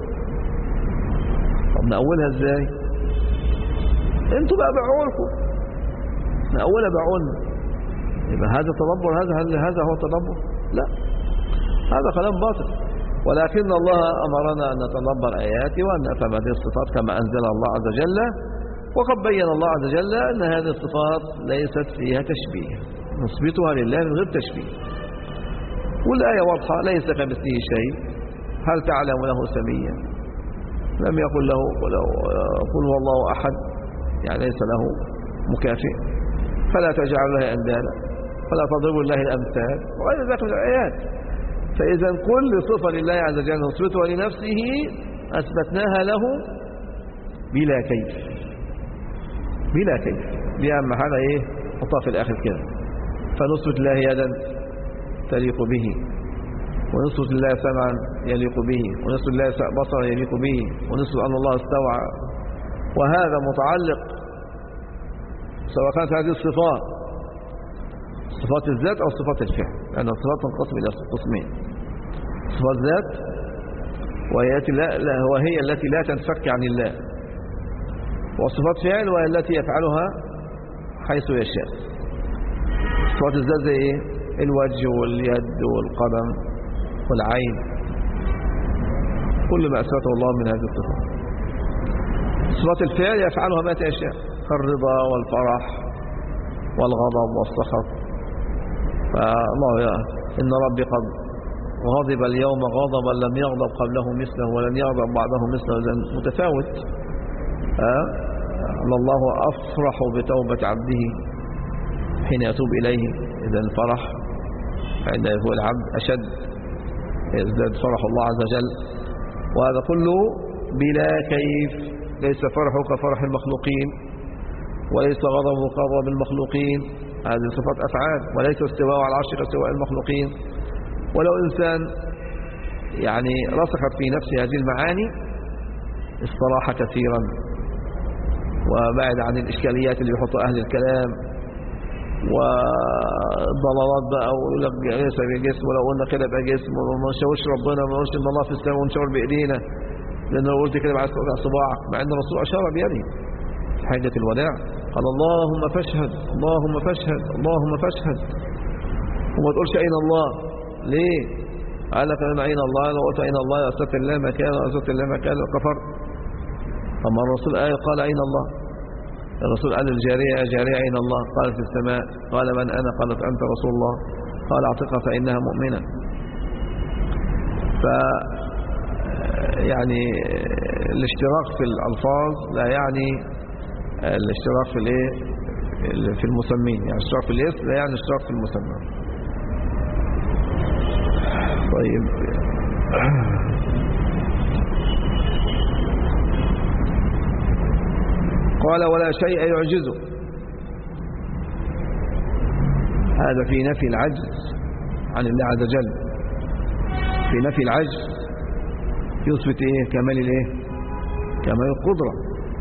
B: طب نأولها ازاي؟ انتوا بقى بعقولكم، نأولها بعقولنا. يبقى هذا تدبر؟ هذا هو التدبر؟ لا، هذا كلام باطل. ولكن الله أمرنا أن نتدبر آياته وأن نفهم هذه الصفات كما أنزل الله عز وجل، وقد بين الله عز وجل أن هذه الصفات ليست فيها تشبيه، نثبتها لله من غير تشبيه. والآية واضحة، ليس كمثله شيء، هل تعلم له سميا؟ لم يقل له قل هو الله أحد، يعني ليس له مكافئ. فلا تجعلوا له أندادا فلا تضربوا الله الأمثال وغير ذلك من الآيات. فإذا كل صفة لله عز وجل نثبتها لنفسه أثبتناها له بلا كيف. بلا كيف دي أهم حاجة إيه حطها في الآخر كده. فنثبت الله يدا تليق به، ونثبت الله سمعا يليق به، ونثبت الله بصرا يليق به، ونثبت أن الله استوى. وهذا متعلق سواء كانت هذه الصفات صفات الذات أو صفات الفعل، لأن الصفات تنقسم إلى قسمين: صفات ذات وهي التي لا تنفك عن الله، وصفات فعل وهي التي يفعلها حيث يشاء. صفات الذات زي إيه؟ الوجه واليد والقدم والعين، كل ما أثبته الله من هذه الصفات. صفات الفعل يفعلها متى يشاء، كالرضا والفرح والغضب والسخط. فالله إن ربي قد غضب اليوم غضبا لم يغضب قبله مثله ولن يغضب بعده مثله، إذن متفاوت. الله أفرح بتوبة عبده حين يتوب إليه، إذن الفرح عند هو العبد أشد، يزداد فرح الله عز وجل. وهذا كله بلا كيف، ليس فرحه كفرح المخلوقين، وليس غضبه كغضب المخلوقين، هذه صفات أفعال. وليس استواء على العرش كاستواء المخلوقين. ولو إنسان يعني رسخت في نفسه هذه المعاني استراح كثيرا وبعد عن الإشكاليات اللي يحطها أهل الكلام والضلالات بقى، ويقول لك ليس بجسم، ولو قلنا كده يبقى جسم، وما نشاورش ربنا، ما نقولش ان الله في السماء ونشاور بايدينا، لان لو قلت كده بعد توجع صباعك، مع ان الرسول اشار بيده في حجة الوداع قال اللهم فاشهد اللهم فاشهد اللهم فاشهد، وما تقولش اين الله. ليه؟ قال لك انا اين الله، لو قلت اين الله استغفر الله مكان واستغفر الله مكان كفر. اما الرسول قال اين الله؟ الرسول قال للجارية يا جارية أين الله؟ قالت في السماء. قال من أنا؟ قالت أنت رسول الله. قال اعتقها فإنها مؤمنة. يعني الاشتراك في الألفاظ لا يعني الاشتراك في الايه في المسمين، يعني الاشتراك في الاسم لا يعني الاشتراك في المسمى. طيب قال ولا شيء يعجزه، هذا في نفي العجز عن الله عز وجل. في نفي العجز يثبت ايه؟ كمال الايه؟ كمال القدرة.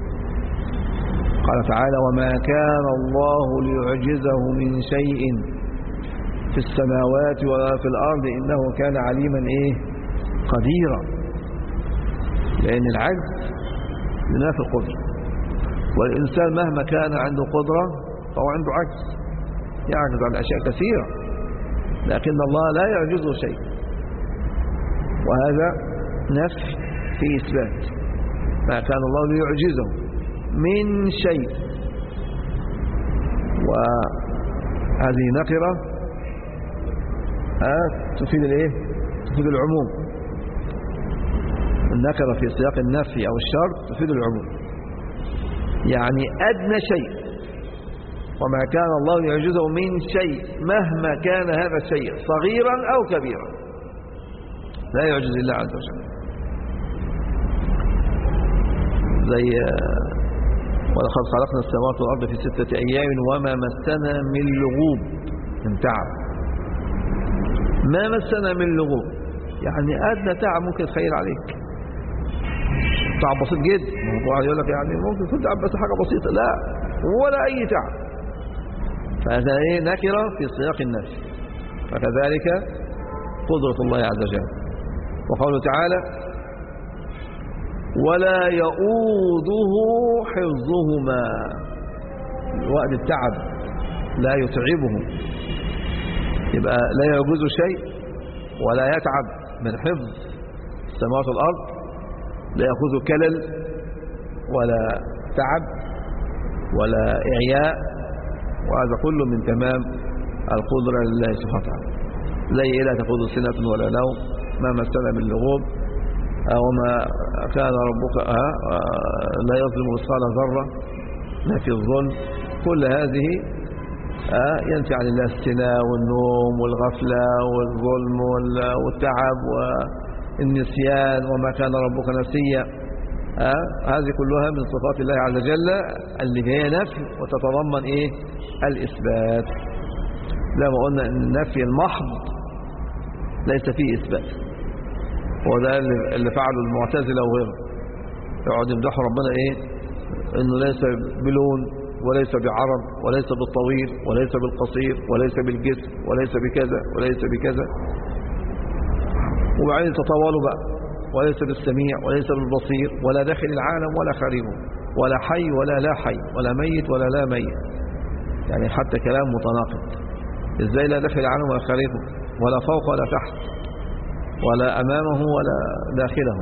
B: قال تعالى وما كان الله ليعجزه من شيء في السماوات ولا في الأرض إنه كان عليما ايه؟ قديرا. لأن العجز لنفي القدرة، والإنسان مهما كان عنده قدرة فهو عنده عجز، يعجز عن أشياء كثيرة، لكن الله لا يعجزه شيء. وهذا نفي في إثبات. ما كان الله ليعجزه من شيء، وهذه نكرة تفيد الايه؟ تفيد العموم. النكرة في سياق النفي أو الشرط تفيد العموم، يعني أدنى شيء. وما كان الله يعجزه من شيء مهما كان هذا الشيء صغيرا أو كبيرا لا يعجز الله عز وجل. زي ولقد خلقنا السماوات والأرض في 6 أيام وما مسنا من لغوب، من تعب. ما مسنا من لغوب يعني أدنى تعب ممكن تخيل عليك، تعب بسيط جدا. واحد يقول لك يعني ممكن يكون تعب بس حاجة بسيطة، لا ولا أي تعب. فهذا ايه؟ نكرة في سياق النفي. فكذلك قدرة الله عز وجل. وقوله تعالى ولا يؤوده حفظهما، وقت التعب لا يتعبه، يبقى لا يجوز شيء ولا يتعب من حفظ السماوات والأرض، لا يأخذ كلل ولا تعب ولا إعياء، وهذا كله من تمام القدرة لله سبحانه وتعالى. زي لا تأخذ سنة ولا نوم، ما مسنا من لغوب، وما كان ربك لا يظلم مثقال ذرة، نفي الظلم. كل هذه ينفي عن الله السنة والنوم والغفلة والظلم والتعب والنسيان، وما كان ربك نسيا. هذه كلها من صفات الله عز وجل اللي هي نفي وتتضمن إيه؟ الإثبات. زي ما قلنا إن النفي المحض ليس فيه إثبات، وده اللي فعله المعتزلة وغيره، يقعد يمدحوا ربنا إيه؟ إنه ليس بلون وليس بعرض وليس بالطويل وليس بالقصير وليس بالجسم وليس بكذا وليس بكذا، وبعدين تطولوا بقى، وليس بالسميع وليس بالبصير ولا داخل العالم ولا خارجه ولا حي ولا لا حي ولا ميت ولا لا ميت، يعني حتى كلام متناقض. ازاي لا داخل العالم ولا خارجه ولا فوق ولا تحت ولا امامه ولا داخله،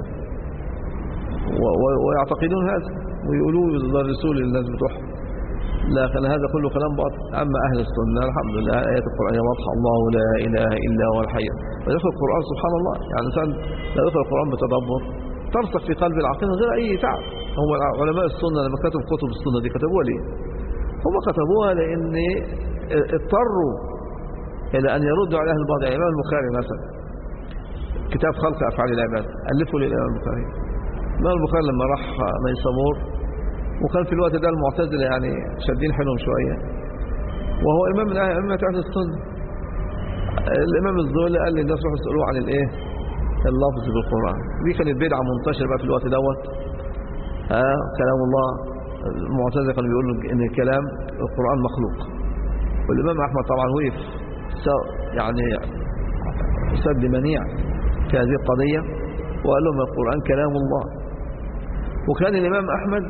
B: ويعتقدون هذا ويقولوا يدرسوا للناس بتوعهم، لكن هذا كله كلام باطل. اما اهل السنه الحمد لله ايات القران واضحه، الله لا اله الا هو الحي. ويقرأ القران سبحان الله، يعني الانسان لو يقرأ القران بتدبر ترسخ في قلب العقيده غير اي تعب. هو علماء السنه لما كتبوا كتب السنه دي كتبوها ليه؟ هم كتبوها لان اضطروا الى ان يردوا على اهل الباطل. يعني الامام البخاري مثلا كتاب خلق افعال العباد الفوا للامام البخاري. الامام البخاري لما راح نيسابور، وكان في الوقت ده المعتزله يعني شادين حيلهم شويه، وهو امام من ائمه اهل السنه. الامام الزهري قال للناس روحوا اسالوه عن الايه؟ اللفظ بالقران. دي كانت بدعه منتشره بقى في الوقت دوت. كلام الله، المعتزله كانوا بيقولوا ان الكلام القران مخلوق. والامام احمد طبعا وقف يعني سد منيع في هذه القضيه وقال لهم القران كلام الله. وكان الامام احمد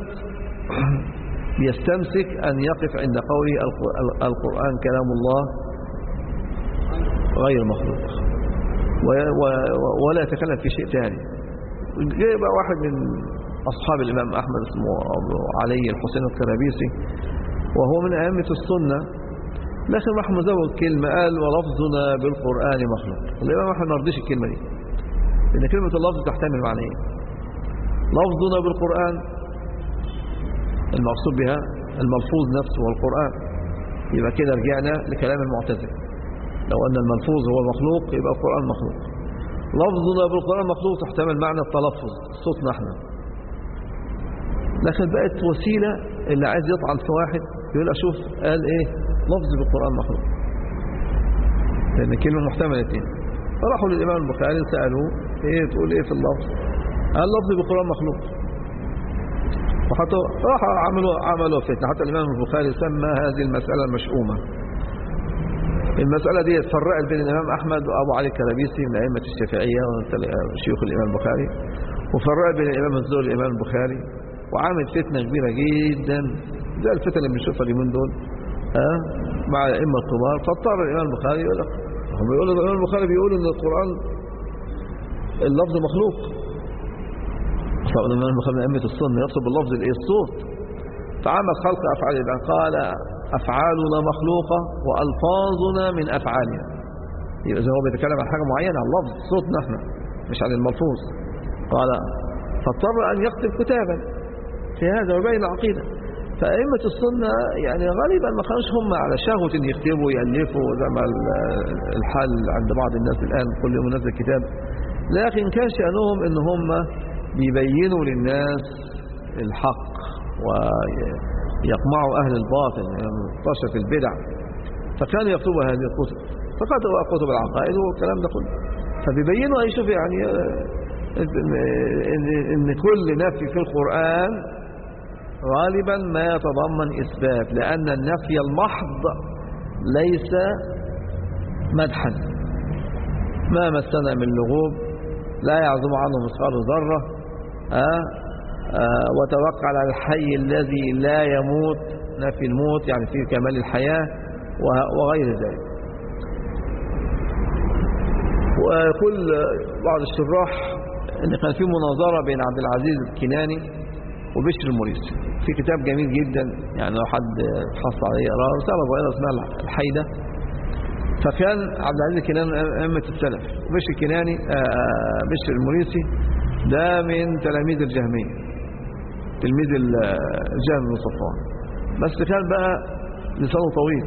B: يستمسك أن يقف عند قوله القرآن كلام الله غير مخلوق ولا يتكلم في شيء ثاني. جاء بقى واحد من أصحاب الإمام أحمد اسمه أبو علي الحسين الكرابيسي، وهو من أئمة السنة، لكن راح مزود كلمة قال ولفظنا بالقرآن مخلوق. الإمام أحمد ما رضيش الكلمة دي، لأن كلمة اللفظ تحتمل معنيين. لفظنا بالقرآن المقصود بها الملفوظ نفسه والقرآن، يبقى كده رجعنا لكلام المعتزلة. لو أن الملفوظ هو مخلوق يبقى القرآن مخلوق. لفظنا بالقرآن مخلوق تحتمل معنى التلفظ صوتنا احنا، لكن بقت وسيلة اللي عايز يطعن في واحد يقول أشوف قال ايه لفظ بالقرآن مخلوق، لأن كلمة محتملة اتنين. فراحوا للإمام البخاري سألوه ايه تقول ايه في اللفظ؟ قال لفظ بالقرآن مخلوق. وحتى راح عملوا فتنة، حتى الإمام البخاري سمى هذه المسألة مشؤومة. المسألة دي فرقت بين الإمام أحمد وأبو علي الكرابيسي من أئمة الشافعية وشيوخ الإمام البخاري، وفرقت بين الإمام الزهري والإمام البخاري، وعمل فتنة كبيرة جدا زي الفتنة اللي بنشوفها اليومين دول مع الأئمة الكبار. فاضطر الإمام البخاري يقول لك هم بيقولوا الإمام البخاري بيقول إن القرآن اللفظ مخلوق. طبعا الإمام البخاري من أئمة السنة يقصد باللفظ الإيه؟ الصوت. فعمل خلق أفعال العباد، قال أفعالنا مخلوقة وألفاظنا من أفعالنا. يبقى إذا هو بيتكلم عن حاجة معينة عن لفظ صوتنا احنا مش عن الملفوظ. قال فاضطر أن يكتب كتابا في هذا وبين العقيدة. فأئمة السنة يعني غالبا ما كانوش هم على شهوة ان يكتبوا يألفوا زي ما الحال عند بعض الناس الآن كل يوم ينزل كتاب، لكن كان شأنهم ان هم بيبينوا للناس الحق ويقمعوا أهل الباطل منتشرة البدع. فكانوا يكتبوا هذه الكتب، فكتبوا كتب العقائد والكلام ده كله، فبيبينوا يشوف يعني ان كل نفي في القرآن غالبا ما يتضمن إثبات، لأن النفي المحض ليس مدحا. ما مسنا من لغوب لا يعزم عنه مثقال ذرة، وتوكل على الحي الذي لا يموت، نفي الموت يعني فيه كمال الحياة وغير ذلك. وكل بعض الشراح ان كان في مناظرة بين عبد العزيز الكناني وبشر المريسي في كتاب جميل جدا، يعني لو حد حصل عليه يقراه، رسالة صغيرة اسمها الحيدة. فكان عبد العزيز الكناني أئمة السلف، وبشر الكناني بشر المريسي ده من تلاميذ الجهمية، تلميذ الجهم بن صفوان، بس كان بقى لسانه طويل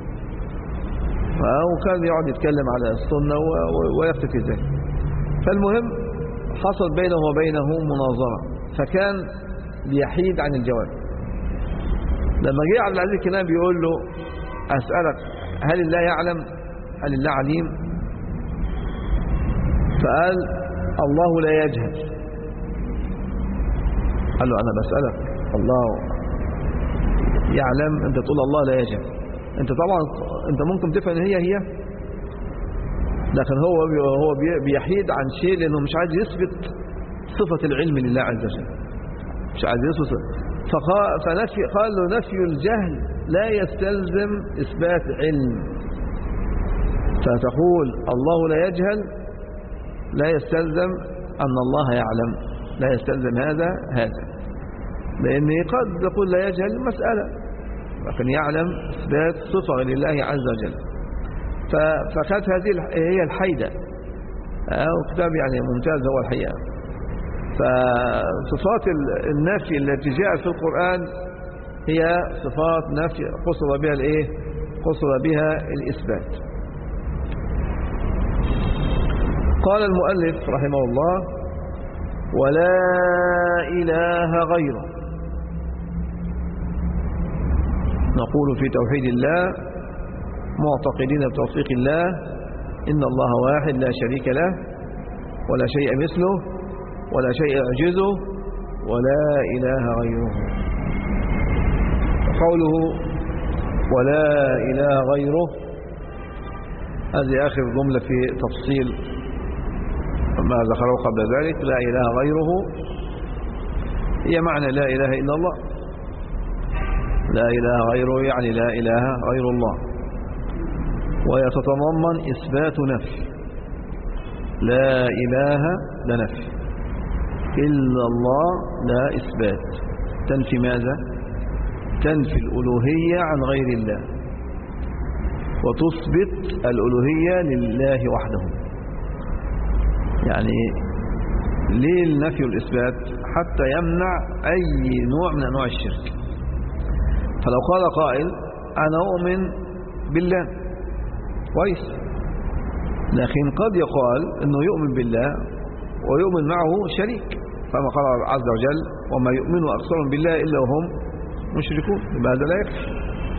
B: وكان يقعد يتكلم على السنة ويكتفي ذلك. فالمهم حصل بينه وبينه مناظرة فكان بيحيد عن الجواب. لما جه عبد العزيز الكناني بيقول له أسألك هل الله يعلم؟ هل الله عليم؟ فقال الله لا يجهل. قال له أنا بسألك الله يعلم، أنت تقول الله لا يجهل. أنت طبعا أنت ممكن تفهم هي لكن هو بيحيد عن شيء لأنه مش عايز يثبت صفة العلم لله عز وجل، مش عايز يثبت. قال له نفي الجهل لا يستلزم إثبات علم. فتقول الله لا يجهل لا يستلزم أن الله يعلم، لا يستلزم هذا لأن قد يقول لا يجهل مسألة لكن يعلم إثبات صفة لله عز وجل. فكانت هذه هي الحيدة. وكتاب يعني ممتاز هو الحقيقة. فصفات النفي التي جاءت في القرآن هي صفات نفي قصد بها الايه؟ قصد بها الإثبات. قال المؤلف رحمه الله ولا إله غيره. نقول في توحيد الله معتقدين بتوفيق الله إن الله واحد لا شريك له ولا شيء مثله ولا شيء يعجزه ولا إله غيره. قوله ولا إله غيره هذه آخر جملة في تفصيل ما ذكره قبل ذلك. لا إله غيره هي معنى لا إله إلا الله. لا إله غيره يعني لا إله غير الله، ويتضمن إثبات نفي. لا إله لا نفي، إلا الله لا إثبات. تنفي ماذا؟ تنفي الألوهية عن غير الله وتثبت الألوهية لله وحده. يعني ليه النفي والإثبات؟ حتى يمنع أي نوع من أنواع الشرك. فلو قال قائل أنا أؤمن بالله كويس، لكن قد يقال أنه يؤمن بالله ويؤمن معه شريك، كما قال عز وجل وما يؤمن أكثرهم بالله إلا وهم مشركون. هذا لا يكفي.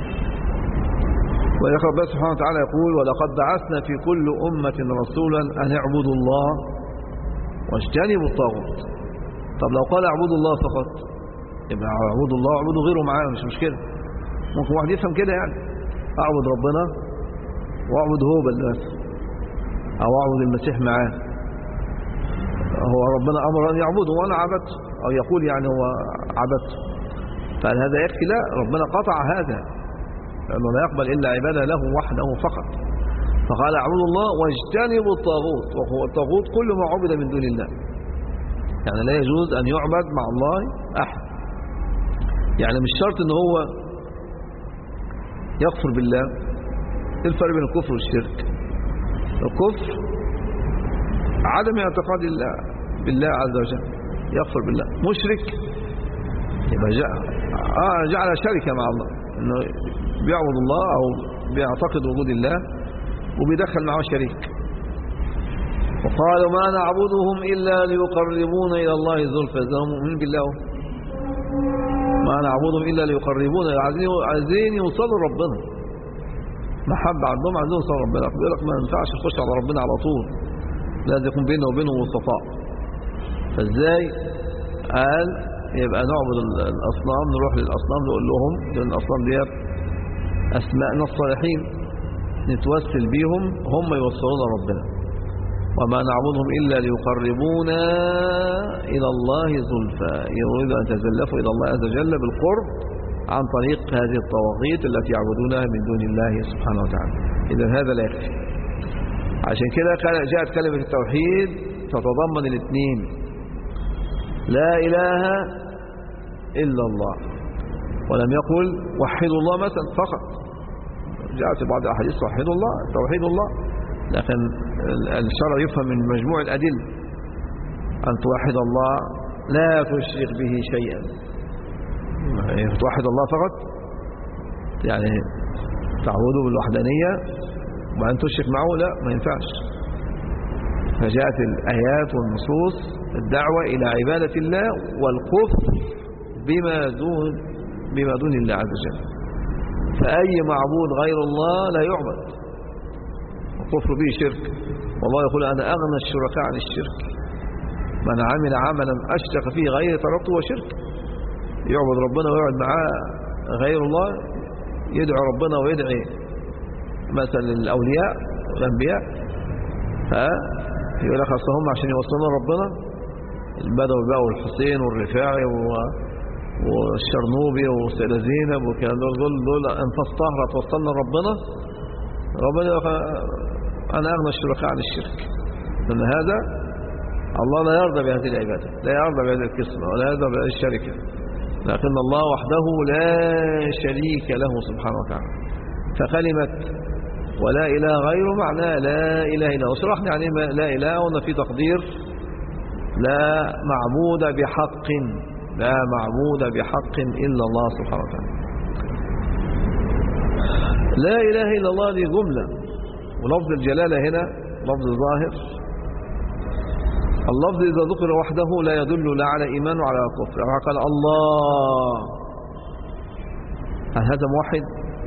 B: ويقول الله سبحانه وتعالى يقول ولقد بعثنا في كل أمة رسولا أن اعبدوا الله واجتنبوا الطاغوت. طب لو قال اعبدوا الله فقط يبقى اعبدوا الله واعبدوا غيره معاه، مش مشكلة. ممكن واحد يفهم كده يعني اعبد ربنا واعبد هو بس، او اعبد المسيح معاه. هو ربنا امر ان يعبده وانا عبدته، او يقول يعني هو عبدته، فهل هذا يكفي؟ لا، ربنا قطع هذا لانه لا يقبل الا عباده له وحده فقط. فقال اعبدوا الله واجتنبوا الطاغوت، وهو الطاغوت كل ما عبد من دون الله. يعني لا يجوز ان يعبد مع الله احد. يعني مش شرط ان هو يكفر بالله. ايه الفرق بين الكفر والشرك؟ الكفر عدم اعتقاد الله بالله عز وجل، يكفر بالله. مشرك يبقى جعل شركة مع الله، انه بيعبد الله او بيعتقد وجود الله وبيدخل معه شريك. وقالوا ما نعبدهم الا ليقربونا الى الله زلفى. هم مؤمنين بالله، ما نعبدهم الا ليقربونا، عايزين يوصلوا لربنا. محبة عندهم، عايزين يوصلوا لربنا. يقول لك ما ينفعش تخش على ربنا على طول، لازم يكون بينه وبينه وصفاء. فازاي؟ قال يبقى نعبد الاصنام، نروح للاصنام نقول لهم لان الاصنام ديت اسماءنا الصالحين، نتوسل بيهم هم يوصلونا ربنا. وما نعبدهم الا ليقربونا الى الله زلفى، يريد ان يتزلفوا الى الله عز وجل بالقرب عن طريق هذه الطواغيت التي يعبدونها من دون الله سبحانه وتعالى. اذا هذا لا يكفي. عشان كده جاءت كلمة التوحيد تتضمن الاثنين، لا إله إلا الله، ولم يقل وحدوا الله مثلا فقط. جاءت بعض الأحاديث وحدوا الله، توحيد الله، لكن الشرع يفهم من مجموع الأدلة أن توحد الله لا تشرك به شيئا. توحد الله فقط يعني تعبده بالوحدانية وأن تشرك معه لا، ما ينفعش. فجاءت الآيات والنصوص الدعوة إلى عبادة الله والكفر بما دون الله عز وجل. فأي معبود غير الله لا يعبد، الكفر به شرك. والله يقول أنا أغنى الشركاء عن الشرك، من عمل عملا أشرك فيه غير تركته وشرك. يعبد ربنا ويعبد معاه غير الله، يدعو ربنا ويدعي مثلا الأولياء والأنبياء، يقول لك أصل هم عشان يوصلنا ربنا البدوي بقى والحسين والرفاعي والشرنوبي والسيدة زينب وكان دول أنفاس طاهرة توصلنا ربنا يقول أنا أغنى الشركاء عن الشرك. لأن هذا الله لا يرضى بهذه العبادة، لا يرضى بهذه القسمة ولا يرضى بهذه الشركة، لكن الله وحده لا شريك له سبحانه وتعالى. فكلمة ولا إله غيره معناه لا إله إلا هو. وشرحنا يعني لا إله، وأن في تقدير لا معبود بحق إلا الله سبحانه وتعالى. لا إله إلا الله دي جملة، ولفظ الجلالة هنا لفظ ظاهر. اللفظ إذا ذكر وحده لا يدل لا على إيمان وعلى كفر. قال الله، هل هذا موحد؟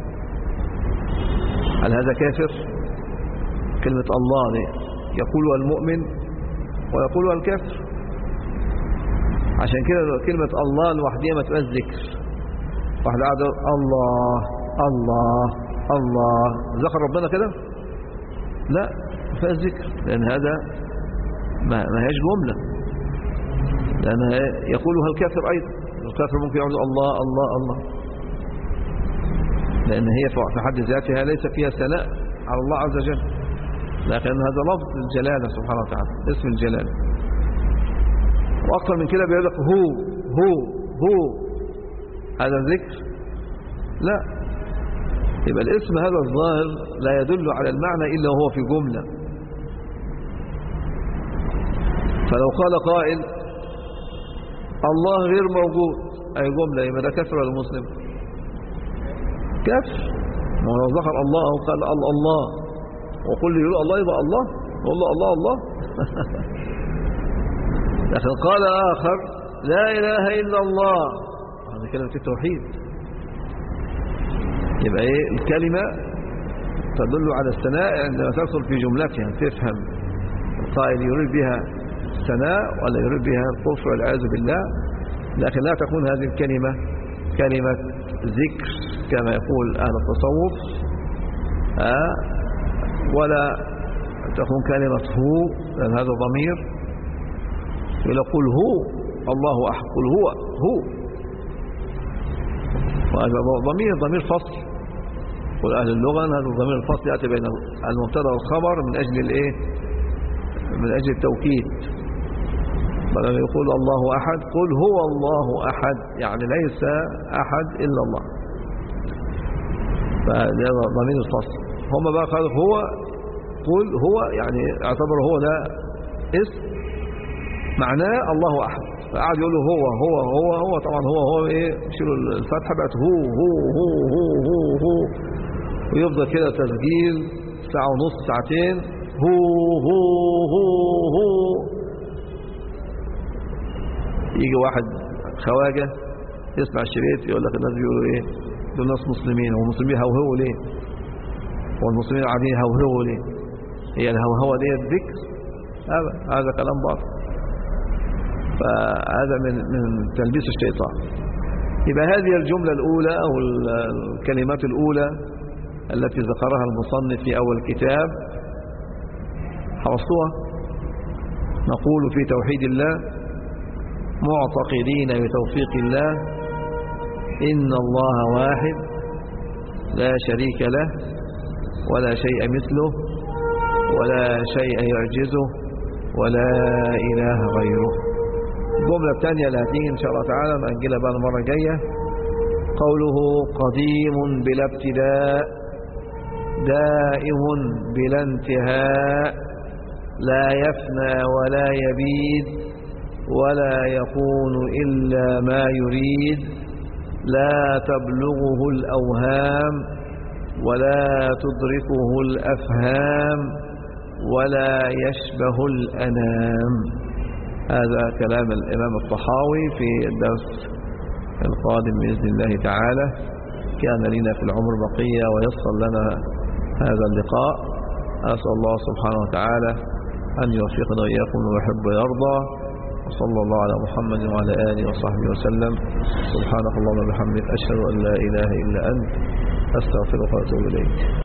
B: هل هذا كافر؟ كلمة الله دي يقولها المؤمن ويقولها الكافر. عشان كده كلمة الله لوحدها ما تبقاش ذكر. واحد قاعد الله الله الله، ذكر ربنا كده؟ لا، ما فيهاش ذكر، لأن هذا ما هيش جملة، لأن يقولها الكافر أيضا. الكافر ممكن يقول الله الله الله، لأن هي في حد ذاتها ليس فيها ثناء على الله عز وجل، لكن هذا لفظ الجلالة سبحانه وتعالى، اسم الجلالة. وأكثر من كده بيقول لك هو هذا ذكر؟ لا، يبقى الاسم هذا الظاهر لا يدل على المعنى إلا وهو في جملة. فلو قال قائل الله غير موجود، أي جملة، يبقى ده كافر ولا مسلم؟ كافر. ولو ذكر الله أو قال الله وقل لي يقول الله يبقى الله، يقول له الله الله. لكن قال آخر لا إله إلا الله، هذا كلمة التوحيد. يبقى إيه الكلمة تدل على الثناء عندما تدخل في جملتها، تفهم القائل يريد بها الثناء ولا يريد بها الكفر والعياذ بالله. لكن لا تكون هذه الكلمة كلمة ذكر كما يقول أهل التصوف، ولا تكون كلمة هو، لأن هذا ضمير. يقول هو الله أحد، قل هو وهذا ضمير فصل. قل أهل اللغة هذا الضمير الفصل يأتي بين المبتدا والخبر من أجل الإيه؟ من أجل التوكيد. فلما يقول الله أحد قل هو الله أحد، يعني ليس أحد إلا الله. فهذا ضمير الفصل. هم بقى قالوا هو، قل هو، يعني اعتبر هو ده اسم معناه الله أحد، فقعد يقول له هو طبعا هو ايه، يشيلوا الفتحة بقت هو ويفضل كده تسجيل ساعة ونص ساعتين هو. يجي واحد خواجة يسمع الشريط يقول لك الناس بيقولوا ايه، دول ناس مسلمين، والمسلمين هوهوا ليه؟ والمسلمين قاعدين هوهوا ليه؟ هي الهوهوة دي الذكر؟ هذا كلام باطل. فهذا من تلبيس الشيطان. يبقى هذه الجملة الأولى أو الكلمات الأولى التي ذكرها المصنف في أول الكتاب حفظتوها. نقول في توحيد الله معتقدين بتوفيق الله إن الله واحد لا شريك له ولا شيء مثله ولا شيء يعجزه ولا إله غيره. الجملة الثانية اللي هتيجي إن شاء الله تعالى نأجلها بقى المرة الجاية، قوله قديم بلا ابتداء دائم بلا انتهاء لا يفنى ولا يبيد ولا يكون إلا ما يريد لا تبلغه الأوهام ولا تدركه الأفهام ولا يشبه الأنام. هذا كلام الإمام الطحاوي في الدرس القادم بإذن الله تعالى. كان لنا في العمر بقية ويسر لنا هذا اللقاء. أسأل الله سبحانه وتعالى أن يوفقنا وإياكم ويحب ويرضى. وصلى الله على محمد وعلى آله وصحبه وسلم. سبحانك اللهم وبحمدك أشهد أن لا إله إلا أنت أستغفرك وأتوب إليك.